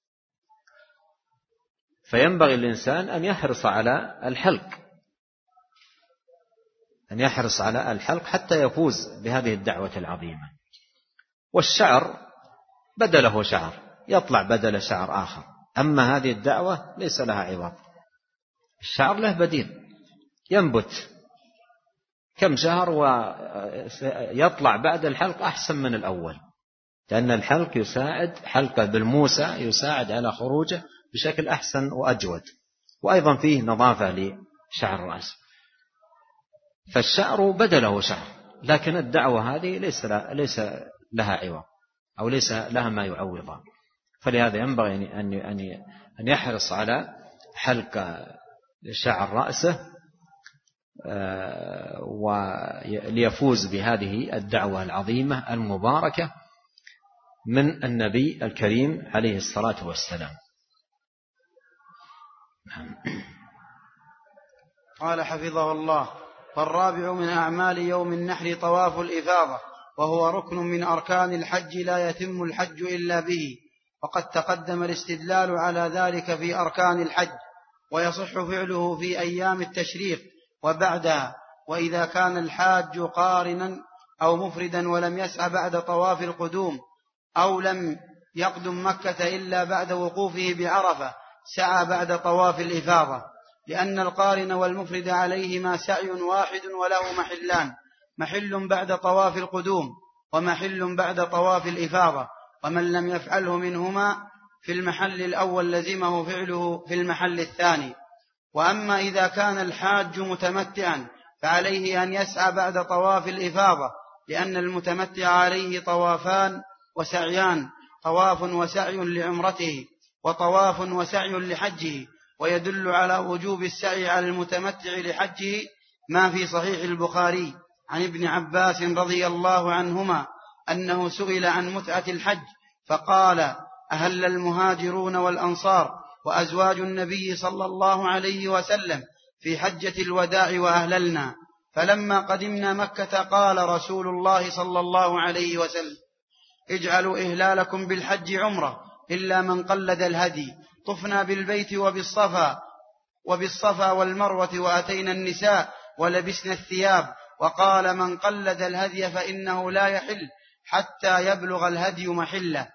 فينبغي الإنسان أن يحرص على الحلق، أن يحرص على الحلق حتى يفوز بهذه الدعوة العظيمة. والشعر بدله شعر، يطلع بدل شعر آخر، أما هذه الدعوة ليس لها عوض. الشعر له بديل، ينبت كم شهر ويطلع بعد الحلق أحسن من الأول، لأن الحلق يساعد، حلقه بالموسى يساعد على خروجه بشكل أحسن وأجود، وأيضا فيه نظافة لشعر الرأس. فالشعر بدله شعر، لكن الدعوة هذه ليس لها عوض أو ليس لها ما يعوضها، فلهذا ينبغي أن يحرص على حلق شعر رأسه وليفوز بهذه الدعوة العظيمة المباركة من النبي الكريم عليه الصلاة والسلام. قال حفظه الله: والرابع من أعمال يوم النحر طواف الإفاضة، وهو ركن من أركان الحج لا يتم الحج إلا به، وقد تقدم الاستدلال على ذلك في أركان الحج، ويصح فعله في أيام التشريق وبعدها، وإذا كان الحاج قارنا أو مفردا ولم يسع بعد طواف القدوم، أو لم يقدم مكة إلا بعد وقوفه بعرفة، سعى بعد طواف الإفاضة، لأن القارن والمفرد عليهما سعي واحد وله محلان: محل بعد طواف القدوم ومحل بعد طواف الإفاضة، ومن لم يفعله منهما في المحل الأول لزمه فعله في المحل الثاني. وأما إذا كان الحاج متمتعا فعليه أن يسعى بعد طواف الإفاضة، لأن المتمتع عليه طوافان وسعيان: طواف وسعي لعمرته، وطواف وسعي لحجه. ويدل على وجوب السعي على المتمتع لحجه ما في صحيح البخاري عن ابن عباس رضي الله عنهما أنه سئل عن متعة الحج فقال: أهل المهاجرون والأنصار وأزواج النبي صلى الله عليه وسلم في حجة الوداع وأهللنا. فلما قدمنا مكة قال رسول الله صلى الله عليه وسلم: اجعلوا إهلالكم بالحج عمرة إلا من قلد الهدي. طفنا بالبيت وبالصفا والمروة، وأتينا النساء ولبسنا الثياب. وقال: من قلد الهدي فإنه لا يحل حتى يبلغ الهدي محله.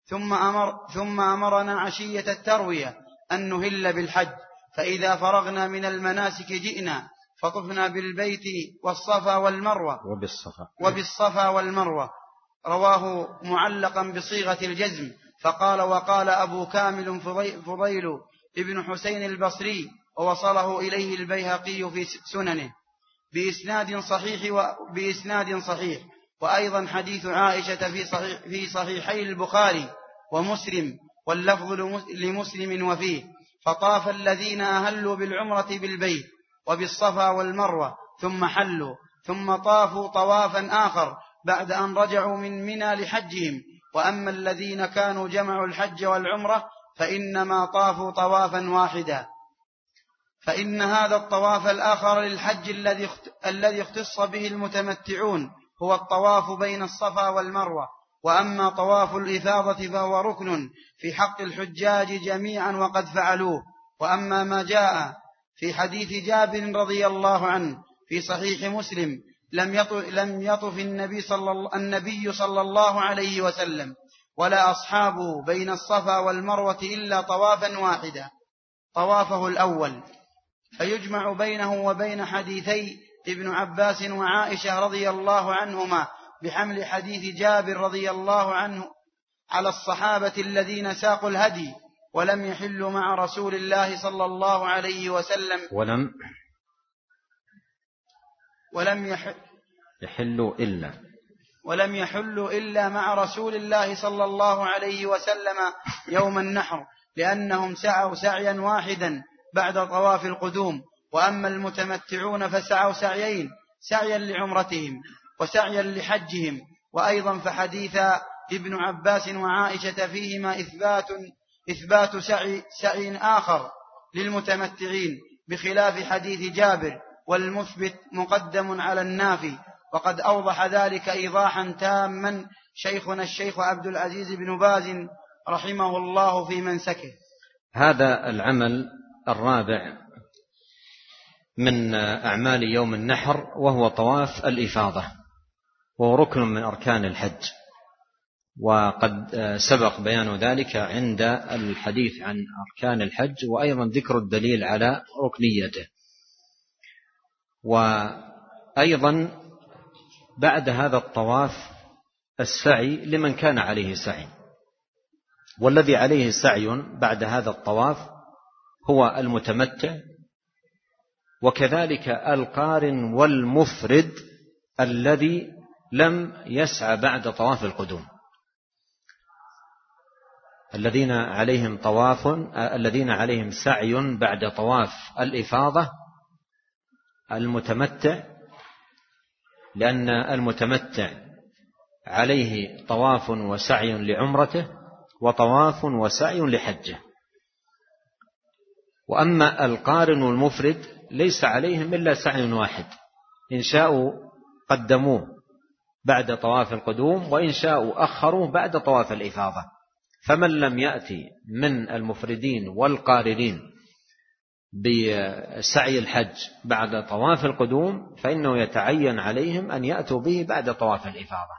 ثم أمرنا عشية التروية أن نهل بالحج، فإذا فرغنا من المناسك جئنا فطفنا بالبيت والصفا والمروة وبالصفا والمروة. رواه معلقا بصيغة الجزم. فقال: وقال أبو كامل فضيل ابن حسين البصري، ووصله إليه البيهقي في سننه بإسناد صحيح. وأيضا حديث عائشة في صحيحي البخاري ومسلم، واللفظ لمسلم وفيه: فطاف الذين أهلوا بالعمرة بالبيت وبالصفا والمروة ثم حلوا، ثم طافوا طوافا آخر بعد أن رجعوا من منى لحجهم. وأما الذين كانوا جمعوا الحج والعمرة فإنما طافوا طوافا واحدا. فإن هذا الطواف الآخر للحج الذي اختص به المتمتعون هو الطواف بين الصفا والمروة. وأما طواف الإفاضة فهو ركن في حق الحجاج جميعا وقد فعلوه. وأما ما جاء في حديث جابر رضي الله عنه في صحيح مسلم: لم يطف النبي صلى الله عليه وسلم ولا أصحابه بين الصفا والمروة إلا طوافا واحدا، طوافه الأول. فيجمع بينه وبين حديثي ابن عباس وعائشة رضي الله عنهما بحمل حديث جابر رضي الله عنه على الصحابة الذين ساقوا الهدي ولم يحلوا مع رسول الله صلى الله عليه وسلم ولم يحلوا إلا مع رسول الله صلى الله عليه وسلم يوم النحر، لأنهم سعوا سعيا واحدا بعد طواف القدوم. وأما المتمتعون فسعوا سعيين: سعيا لعمرتهم وسعيا لحجهم. وأيضا فحديث ابن عباس وعائشة فيهما إثبات سعي آخر للمتمتعين بخلاف حديث جابر، والمثبت مقدم على النافي. وقد أوضح ذلك إيضاحا تاما شيخنا الشيخ عبد العزيز بن باز رحمه الله في منسكه. هذا العمل الرابع من أعمال يوم النحر وهو طواف الإفاضة، وهو ركن من أركان الحج، وقد سبق بيان ذلك عند الحديث عن أركان الحج، وأيضا ذكر الدليل على ركنيته. وأيضا بعد هذا الطواف السعي لمن كان عليه سعي، والذي عليه سعي بعد هذا الطواف هو المتمتع، وكذلك القارن والمفرد الذي لم يسعى بعد طواف القدوم. الذين عليهم سعي بعد طواف الإفاضة المتمتع، لأن المتمتع عليه طواف وسعي لعمرته وطواف وسعي لحجه. وأما القارن والمفرد ليس عليهم إلا سعي واحد، إن شاءوا قدموه بعد طواف القدوم وإن شاءوا أخروا بعد طواف الإفاضة. فمن لم يأتي من المفردين والقارنين بسعي الحج بعد طواف القدوم فإنه يتعين عليهم أن يأتوا به بعد طواف الإفاضة.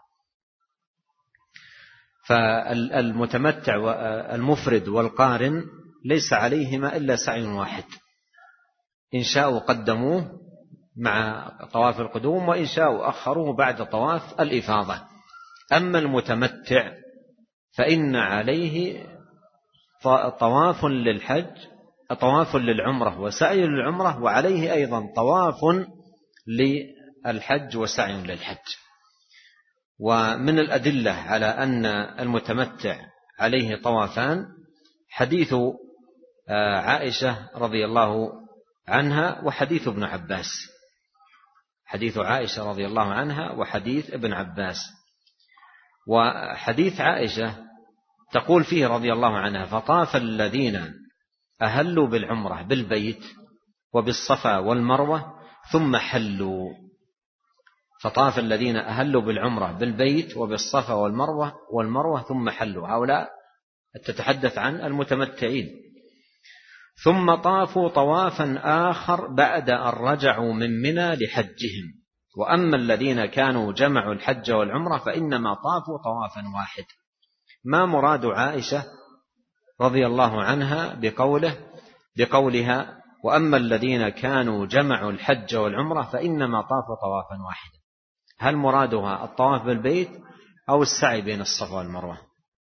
فالمتمتع والمفرد والقارن ليس عليهما إلا سعي واحد، إن شاءوا قدموه مع طواف القدوم وإن شاءوا أخروه بعد طواف الإفاضة. أما المتمتع فإن عليه طواف للحج، طواف للعمرة وسعي للعمرة، وعليه أيضا طواف للحج وسعي للحج. ومن الأدلة على أن المتمتع عليه طوافان حديث عائشة رضي الله عنها وحديث ابن عباس. حديث عائشة رضي الله عنها وحديث ابن عباس. وحديث عائشة تقول فيه رضي الله عنها: فطاف الذين أهلوا بالعمرة بالبيت وبالصفا والمروة ثم حلوا. فطاف الذين أهلوا بالعمرة بالبيت وبالصفا والمروة ثم حلوا، هؤلاء تتحدث عن المتمتعين. ثم طافوا طوافا آخر بعد أن رجعوا من منى لحجهم. وأما الذين كانوا جمعوا الحج والعمرة فإنما طافوا طوافا واحد. ما مراد عائشة رضي الله عنها بقولها وأما الذين كانوا جمعوا الحج والعمرة فإنما طافوا طوافا واحدا؟ هل مرادها الطواف بالبيت أو السعي بين الصفا والمروة؟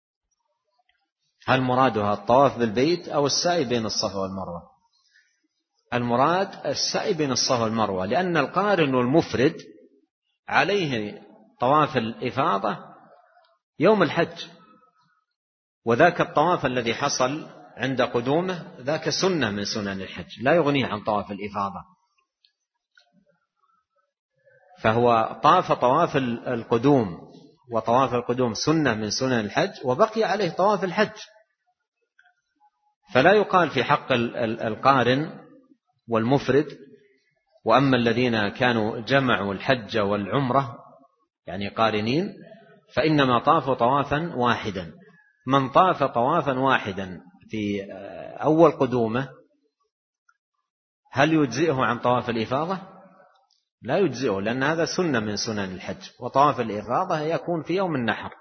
هل مرادها الطواف بالبيت أو السعي بين الصفا والمروة؟ المراد السعي بين الصفا والمروة، لأن القارن والمفرد عليه طواف الإفاضة يوم الحج، وذاك الطواف الذي حصل عند قدومه ذاك سنة من سنن الحج لا يغنيه عن طواف الإفاضة. فهو طاف طواف القدوم، وطواف القدوم سنة من سنن الحج، وبقي عليه طواف الحج. فلا يقال في حق القارن والمفرد وأما الذين كانوا جمعوا الحج والعمرة يعني قارنين فإنما طافوا طوافا واحدا. من طاف طوافا واحدا في أول قدومه هل يجزئه عن طواف الإفاضة؟ لا يجزئه، لأن هذا سنة من سنن الحج، وطواف الإفاضة يكون في يوم النحر.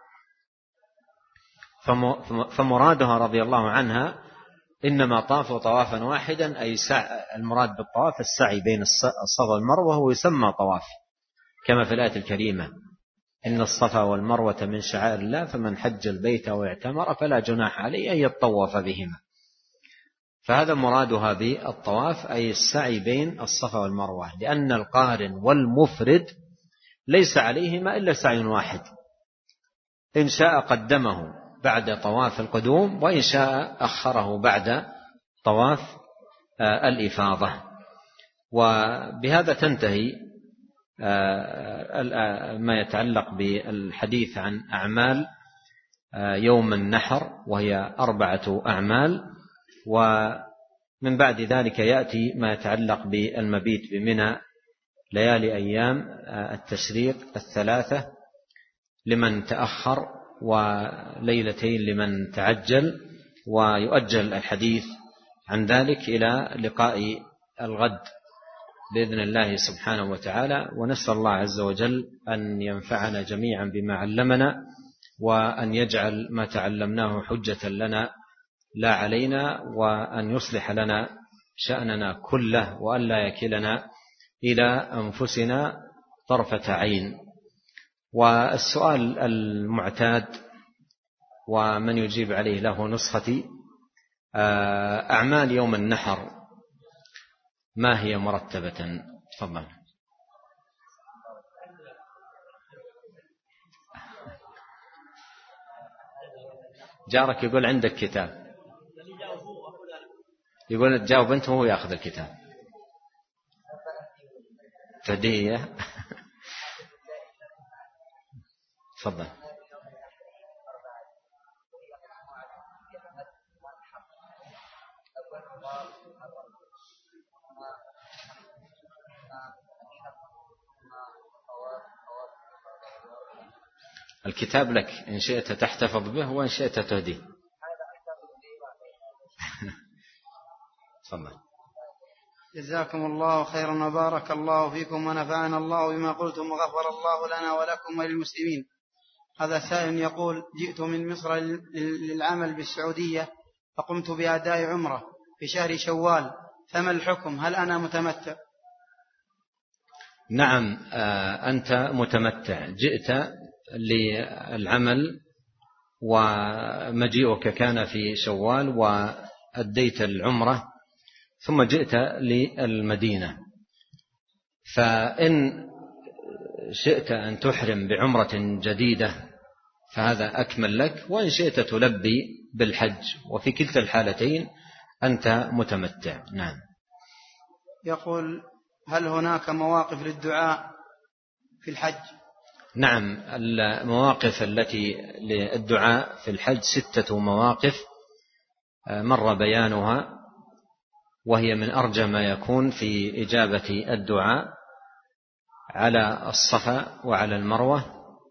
فمرادها رضي الله عنها إنما طافوا طوافا واحدا، أي المراد بالطواف السعي بين الصفا والمروة، وهو يسمى طواف كما في الآية الكريمة: إن الصفا والمروة من شعائر الله فمن حج البيت واعتمر فلا جناح عليه أن يطوف بهما. فهذا مرادها بالطواف أي السعي بين الصفا والمروة، لأن القارن والمفرد ليس عليهما إلا سعي واحد، إن شاء قدمه بعد طواف القدوم وإن شاء أخره بعد طواف الإفاضة. وبهذا تنتهي ما يتعلق بالحديث عن أعمال يوم النحر، وهي 4 أعمال. ومن بعد ذلك يأتي ما يتعلق بالمبيت بمنى ليالي أيام التشريق 3 لمن تأخر وليلتين لمن تعجل، ويؤجل الحديث عن ذلك إلى لقاء الغد بإذن الله سبحانه وتعالى. ونسأل الله عز وجل أن ينفعنا جميعا بما علمنا، وأن يجعل ما تعلمناه حجة لنا لا علينا، وأن يصلح لنا شأننا كله، وأن لا يكلنا إلى أنفسنا طرفة عين. والسؤال المعتاد ومن يجيب عليه له نسختي: أعمال يوم النحر ما هي مرتبة؟ تفضل. جارك يقول عندك كتاب، يقول تجاوب أنت وهو يأخذ الكتاب. تهدية. تفضل. الكتاب لك إن شئت تحتفظ به وإن شئت تهديه. تفضل. جزاكم الله خيرا وبارك الله فيكم ونفعنا الله بما قلتم وغفر الله لنا ولكم وللمسلمين. هذا سائل يقول: جئت من مصر للعمل بالسعودية فقمت بأداء عمرة في شهر شوال، فما الحكم؟ هل أنا متمتع؟ نعم، أنت متمتع. جئت للعمل ومجيئك كان في شوال وأديت العمرة ثم جئت للمدينة، فإن شئت أن تحرم بعمرة جديدة فهذا أكمل لك، وإن شئت تلبي بالحج، وفي كلتا الحالتين أنت متمتع. نعم. يقول: هل هناك مواقف للدعاء في الحج؟ نعم، المواقف التي للدعاء في الحج 6 مواقف مر بيانها، وهي من أرجى ما يكون في إجابة الدعاء: على الصفا وعلى المروة،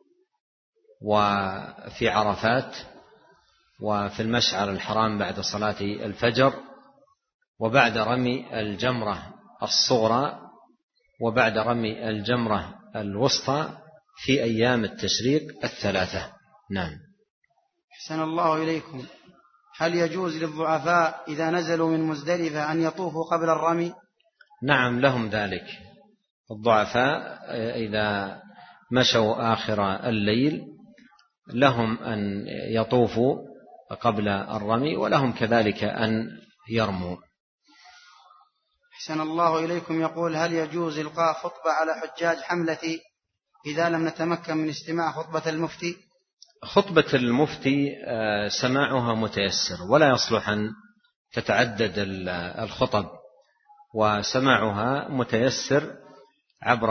وفي عرفات، وفي المشعر الحرام بعد صلاة الفجر، وبعد رمي الجمرة الصغرى، وبعد رمي الجمرة الوسطى في أيام التشريق 3. نعم. أحسن الله إليكم. هل يجوز للضعفاء إذا نزلوا من مزدلفة أن يطوفوا قبل الرمي؟ نعم، لهم ذلك. الضعفاء إذا مشوا آخر الليل لهم أن يطوفوا قبل الرمي، ولهم كذلك أن يرموا. أحسن الله إليكم. يقول: هل يجوز إلقاء خطبة على حجاج حملتي إذا لم نتمكن من استماع خطبة المفتي؟ خطبة المفتي سماعها متيسر، ولا يصلح أن تتعدد الخطب، وسماعها متيسر عبر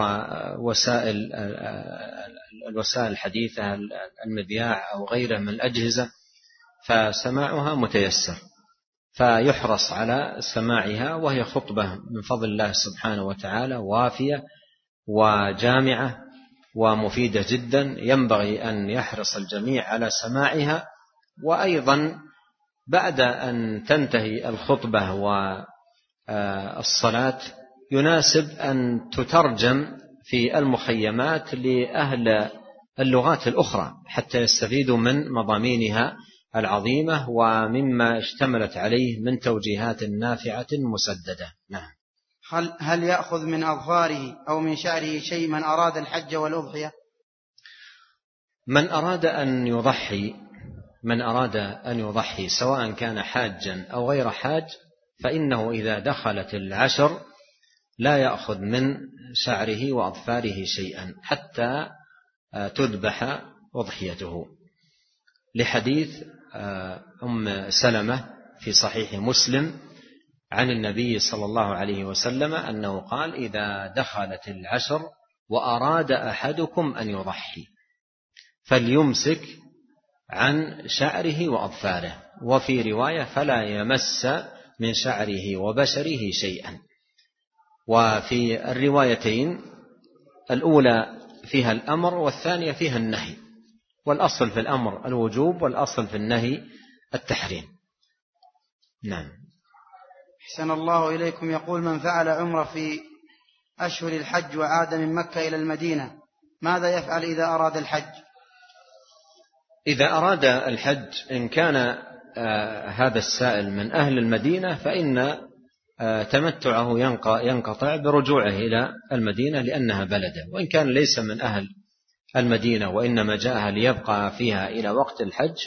الوسائل الحديثة، المذياع أو غيره من الأجهزة، فسماعها متيسر، فيحرص على سماعها، وهي خطبة من فضل الله سبحانه وتعالى وافية وجامعة ومفيدة جدا، ينبغي أن يحرص الجميع على سماعها. وأيضا بعد أن تنتهي الخطبة والصلاة يناسب أن تترجم في المخيمات لأهل اللغات الأخرى حتى يستفيدوا من مضامينها العظيمة ومما اشتملت عليه من توجيهات نافعة مسددة. نعم. هل يأخذ من أظفاره أو من شعره شيء من أراد الحج والأضحية؟ من أراد أن يضحي سواء كان حاجا أو غير حاج، فإنه إذا دخلت العشر لا يأخذ من شعره وأظفاره شيئا حتى تذبح أضحيته، لحديث أم سلمة في صحيح مسلم عن النبي صلى الله عليه وسلم أنه قال: إذا دخلت العشر وأراد أحدكم أن يضحي فليمسك عن شعره وأظفاره، وفي رواية: فلا يمس من شعره وبشره شيئا. وفي الروايتين الأولى فيها الأمر والثانية فيها النهي، والأصل في الأمر الوجوب والأصل في النهي التحريم. نعم. أحسن الله إليكم. يقول: من فعل عمرة في أشهر الحج وعاد من مكة إلى المدينة ماذا يفعل إذا أراد الحج؟ إذا أراد الحج إن كان هذا السائل من أهل المدينة فإن تمتعه ينقطع برجوعه إلى المدينة لأنها بلده، وإن كان ليس من أهل المدينة وإنما جاءها ليبقى فيها إلى وقت الحج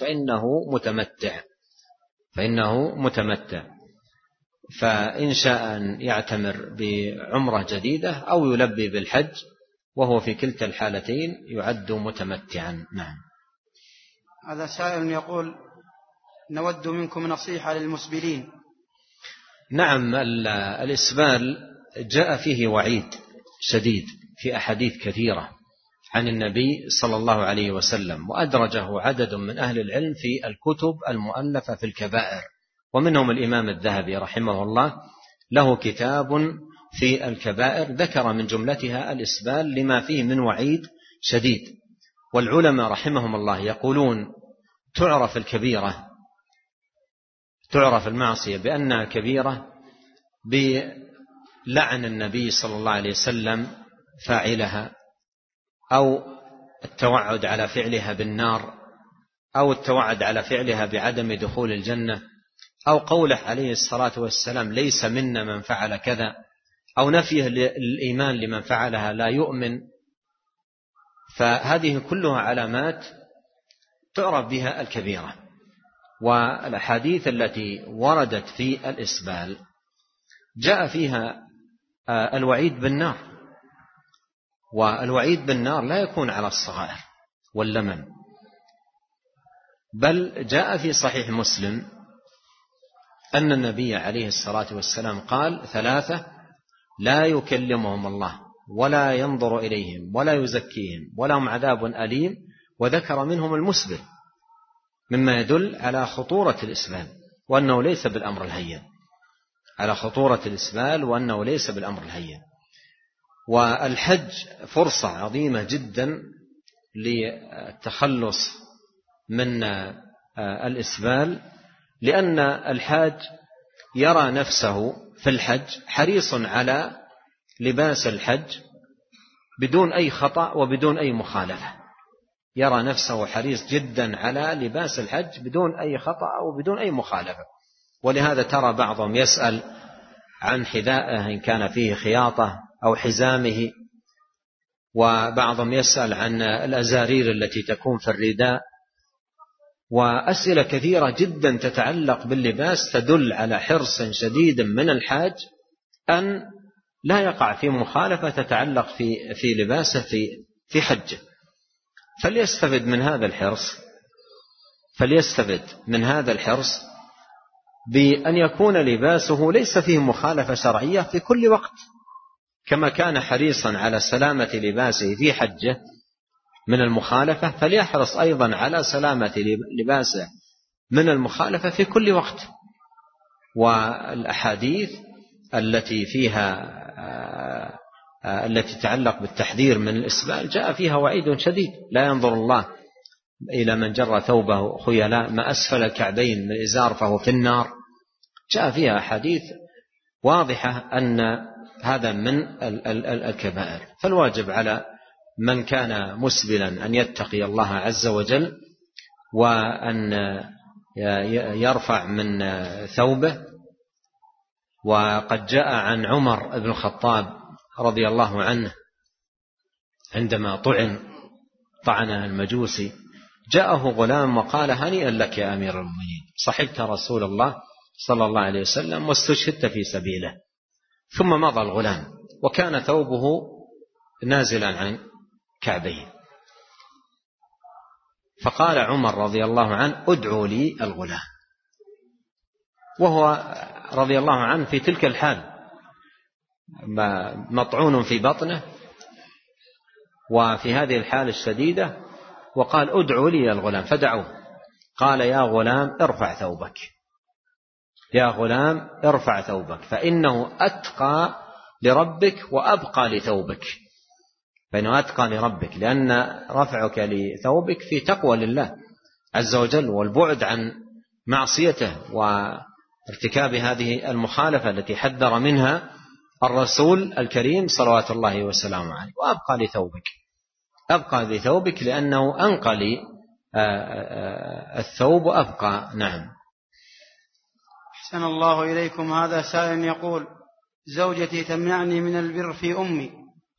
فإنه متمتع. فإن شاء أن يعتمر بعمرة جديدة أو يلبي بالحج، وهو في كلتا الحالتين يعد متمتعا. نعم. هذا سائل يقول: نود منكم نصيحة للمسبلين. نعم، الإسبال جاء فيه وعيد شديد في أحاديث كثيرة عن النبي صلى الله عليه وسلم، وأدرجه عدد من أهل العلم في الكتب المؤلفة في الكبائر، ومنهم الإمام الذهبي رحمه الله له كتاب في الكبائر ذكر من جملتها الإسبال لما فيه من وعيد شديد. والعلماء رحمهم الله يقولون تعرف الكبيرة، تعرف المعصية بأنها كبيرة بلعن النبي صلى الله عليه وسلم فاعلها، أو التوعد على فعلها بالنار، أو التوعد على فعلها بعدم دخول الجنة، أو قوله عليه الصلاة والسلام ليس منا من فعل كذا، أو نفيه الإيمان لمن فعلها لا يؤمن. فهذه كلها علامات تعرف بها الكبيرة. والأحاديث التي وردت في الإسبال جاء فيها الوعيد بالنار، والوعيد بالنار لا يكون على الصغائر واللمم، بل جاء في صحيح مسلم أن النبي عليه الصلاة والسلام قال 3 لا يكلمهم الله ولا ينظر إليهم ولا يزكيهم ولهم عذاب أليم، وذكر منهم المسبل، مما يدل على خطورة الإسبال وأنه ليس بالأمر الهين، على خطورة الإسبال وأنه ليس بالأمر الهين. والحج فرصة عظيمة جدا للتخلص من الإسبال، لأن الحاج يرى نفسه في الحج حريص على لباس الحج بدون أي خطأ وبدون أي مخالفة، يرى نفسه حريص جدا على لباس الحج بدون أي خطأ أو بدون أي مخالفة. ولهذا ترى بعضهم يسأل عن حذائه إن كان فيه خياطة أو حزامه، وبعضهم يسأل عن الأزارير التي تكون في الرداء، وأسئلة كثيرة جدا تتعلق باللباس تدل على حرص شديد من الحاج أن لا يقع في مخالفة تتعلق في لباسه في حجه. فليستفد من هذا الحرص بأن يكون لباسه ليس فيه مخالفة شرعية في كل وقت، كما كان حريصا على سلامة لباسه في حجه من المخالفة، فليحرص أيضا على سلامة لباسه من المخالفة في كل وقت. والأحاديث التي فيها التي تتعلق بالتحذير من الإسبال جاء فيها وعيد شديد: لا ينظر الله إلى من جر ثوبه خيلاء، ما أسفل الكعبين من الإزار فهو في النار. جاء فيها أحاديث واضحة أن هذا من الكبائر. فالواجب على من كان مسبلا أن يتقي الله عز وجل، وأن يرفع من ثوبه. وقد جاء عن عمر بن الخطاب رضي الله عنه عندما طعنه المجوسي، جاءه غلام وقال: هنيئا لك يا أمير المؤمنين، صحبت رسول الله صلى الله عليه وسلم واستشهدت في سبيله. ثم مضى الغلام وكان ثوبه نازلا عن كعبيه، فقال عمر رضي الله عنه: ادعوا لي الغلام. وهو رضي الله عنه في تلك الحال مطعون في بطنه وفي هذه الحالة الشديدة، وقال: ادعوا لي الغلام. فدعوه، قال: يا غلام ارفع ثوبك، يا غلام ارفع ثوبك، فإنه أتقى لربك وأبقى لثوبك. فإنه أتقى لربك، لأن رفعك لثوبك في تقوى لله عز وجل والبعد عن معصيته وارتكاب هذه المخالفة التي حذر منها الرسول الكريم صلوات الله وسلامه عليه. وأبقى لثوبك، أبقى لثوبك لأنه أنقى لي الثوب وأبقى. نعم. أحسن الله إليكم. هذا سائل يقول: زوجتي تمنعني من البر في أمي.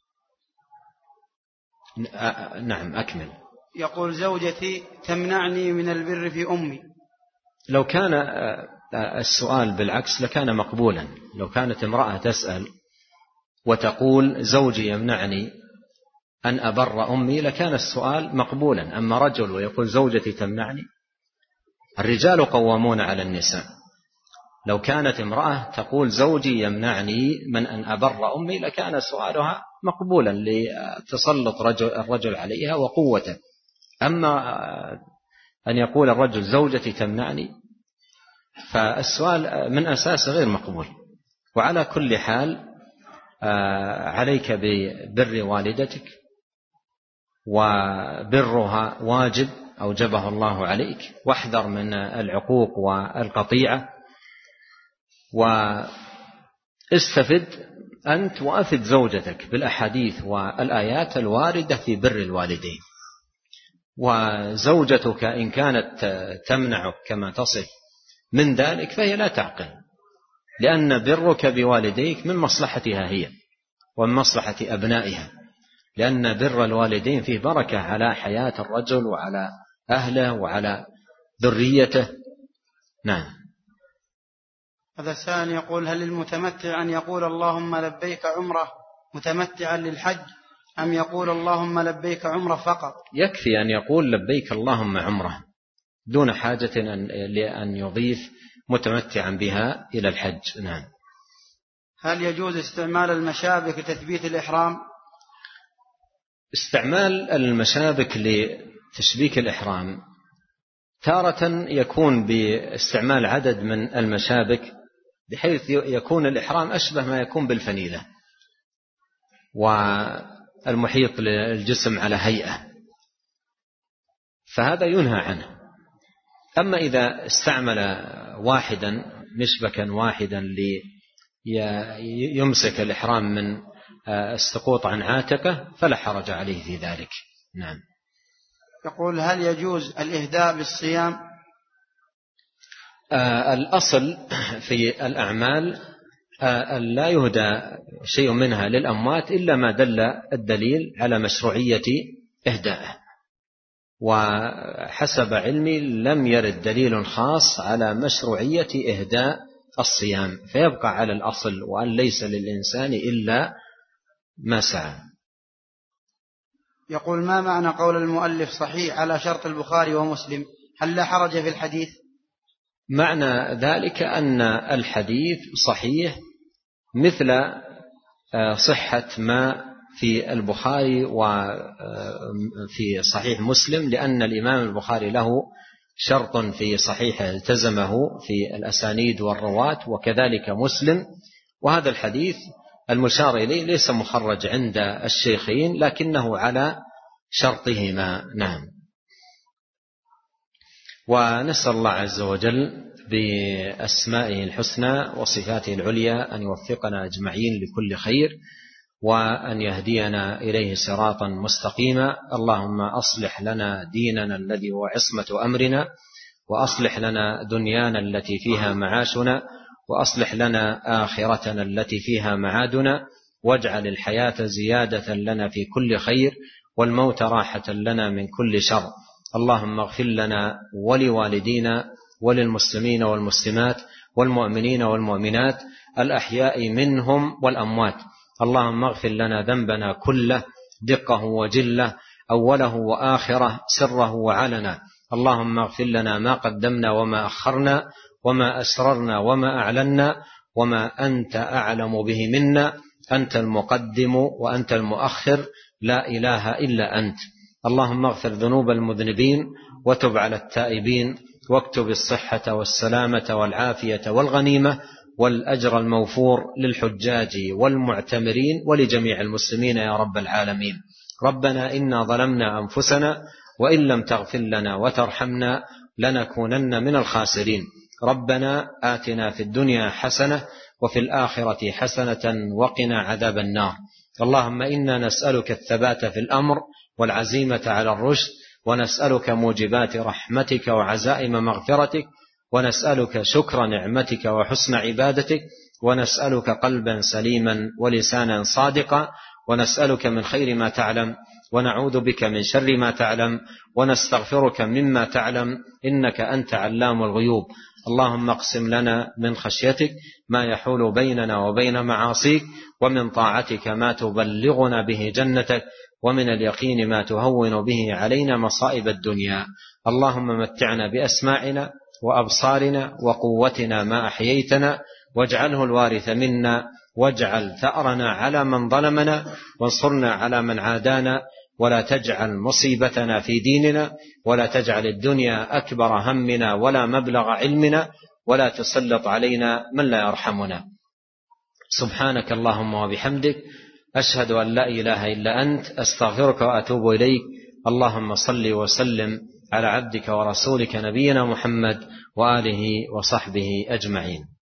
نعم، أكمل. يقول: زوجتي تمنعني من البر في أمي. لو كان السؤال بالعكس لكان مقبولا. لو كانت امرأة تسأل وتقول: زوجي يمنعني أن أبر أمي، لكان السؤال مقبولا. أما رجل ويقول: زوجتي تمنعني، الرجال قوامون على النساء، لو كانت امرأة تقول زوجي يمنعني من أن أبر أمي لكان سؤالها مقبولا لتسلط الرجل عليها وقوته. أما أن يقول الرجل زوجتي تمنعني فالسؤال من أساس غير مقبول. وعلى كل حال عليك ببر والدتك، وبرها واجب أوجبه الله عليك، واحذر من العقوق والقطيعة، واستفد أنت وأفد زوجتك بالأحاديث والآيات الواردة في بر الوالدين. وزوجتك إن كانت تمنعك كما تصف من ذلك فهي لا تعقل، لأن برك بوالديك من مصلحتها هي ومن مصلحة أبنائها، لأن بر الوالدين فيه بركة على حياة الرجل وعلى أهله وعلى ذريته. نعم. هذا السائل يقول: هل للمتمتع أن يقول اللهم لبيك عمرة متمتعا للحج، أم يقول اللهم لبيك عمرة فقط؟ يكفي أن يقول لبيك اللهم عمرة دون حاجة لأن يضيف متمتعا بها إلى الحج. نعم. هل يجوز استعمال المشابك لتثبيت الإحرام؟ استعمال المشابك لتشبيك الإحرام تارة يكون باستعمال عدد من المشابك بحيث يكون الإحرام أشبه ما يكون بالفنيلة والمحيط للجسم على هيئة، فهذا ينهى عنه. أما إذا استعمل واحدا مشبكا واحدا ليمسك الإحرام من السقوط عن عاتقه فلا حرج عليه في ذلك. نعم. يقول: هل يجوز الإهداء بالصيام؟ الأصل في الأعمال لا يهدى شيء منها للأموات إلا ما دل الدليل على مشروعية إهدائه، وحسب علمي لم يرد دليل خاص على مشروعية إهداء الصيام، فيبقى على الأصل وأن ليس للإنسان إلا ما سعى. يقول: ما معنى قول المؤلف صحيح على شرط البخاري ومسلم؟ هل لا حرج في الحديث؟ معنى ذلك أن الحديث صحيح مثل صحة ما في البخاري وفي صحيح مسلم، لأن الإمام البخاري له شرط في صحيحه التزمه في الأسانيد والرواة، وكذلك مسلم. وهذا الحديث المشار إليه ليس مخرج عند الشيخين لكنه على شرطهما. نعم. ونسأل الله عز وجل بأسمائه الحسنى وصفاته العليا أن يوفقنا أجمعين لكل خير، وأن يهدينا إليه صراطا مستقيما. اللهم أصلح لنا ديننا الذي هو عصمة أمرنا، وأصلح لنا دنيانا التي فيها معاشنا، وأصلح لنا آخرتنا التي فيها معادنا، واجعل الحياة زيادة لنا في كل خير، والموت راحة لنا من كل شر. اللهم اغفر لنا ولوالدينا وللمسلمين والمسلمات والمؤمنين والمؤمنات الأحياء منهم والأموات. اللهم اغفر لنا ذنبنا كله دقه وجله، أوله وآخره، سره وعلنا. اللهم اغفر لنا ما قدمنا وما أخرنا، وما أسررنا وما أعلنا، وما أنت أعلم به منا. أنت المقدم وأنت المؤخر، لا إله إلا أنت. اللهم اغفر ذنوب المذنبين، وتب على التائبين، واكتب الصحة والسلامة والعافية والغنيمة والأجر الموفور للحجاج والمعتمرين ولجميع المسلمين يا رب العالمين. ربنا إنا ظلمنا أنفسنا، وإن لم تغفر لنا وترحمنا لنكونن من الخاسرين. ربنا آتنا في الدنيا حسنة وفي الآخرة حسنة وقنا عذاب النار. اللهم إنا نسألك الثبات في الأمر والعزيمة على الرشد، ونسألك موجبات رحمتك وعزائم مغفرتك، ونسألك شكر نعمتك وحسن عبادتك، ونسألك قلبا سليما ولسانا صادقا، ونسألك من خير ما تعلم، ونعوذ بك من شر ما تعلم، ونستغفرك مما تعلم، إنك أنت علام الغيوب. اللهم اقسم لنا من خشيتك ما يحول بيننا وبين معاصيك، ومن طاعتك ما تبلغنا به جنتك، ومن اليقين ما تهون به علينا مصائب الدنيا. اللهم متعنا بأسماعنا وأبصارنا وقوتنا ما أحييتنا، واجعله الوارث منا، واجعل ثأرنا على من ظلمنا، وانصرنا على من عادانا، ولا تجعل مصيبتنا في ديننا، ولا تجعل الدنيا أكبر همنا ولا مبلغ علمنا، ولا تسلط علينا من لا يرحمنا. سبحانك اللهم وبحمدك، أشهد أن لا إله إلا أنت، أستغفرك وأتوب إليك. اللهم صل وسلم على عبدك ورسولك نبينا محمد وآله وصحبه أجمعين.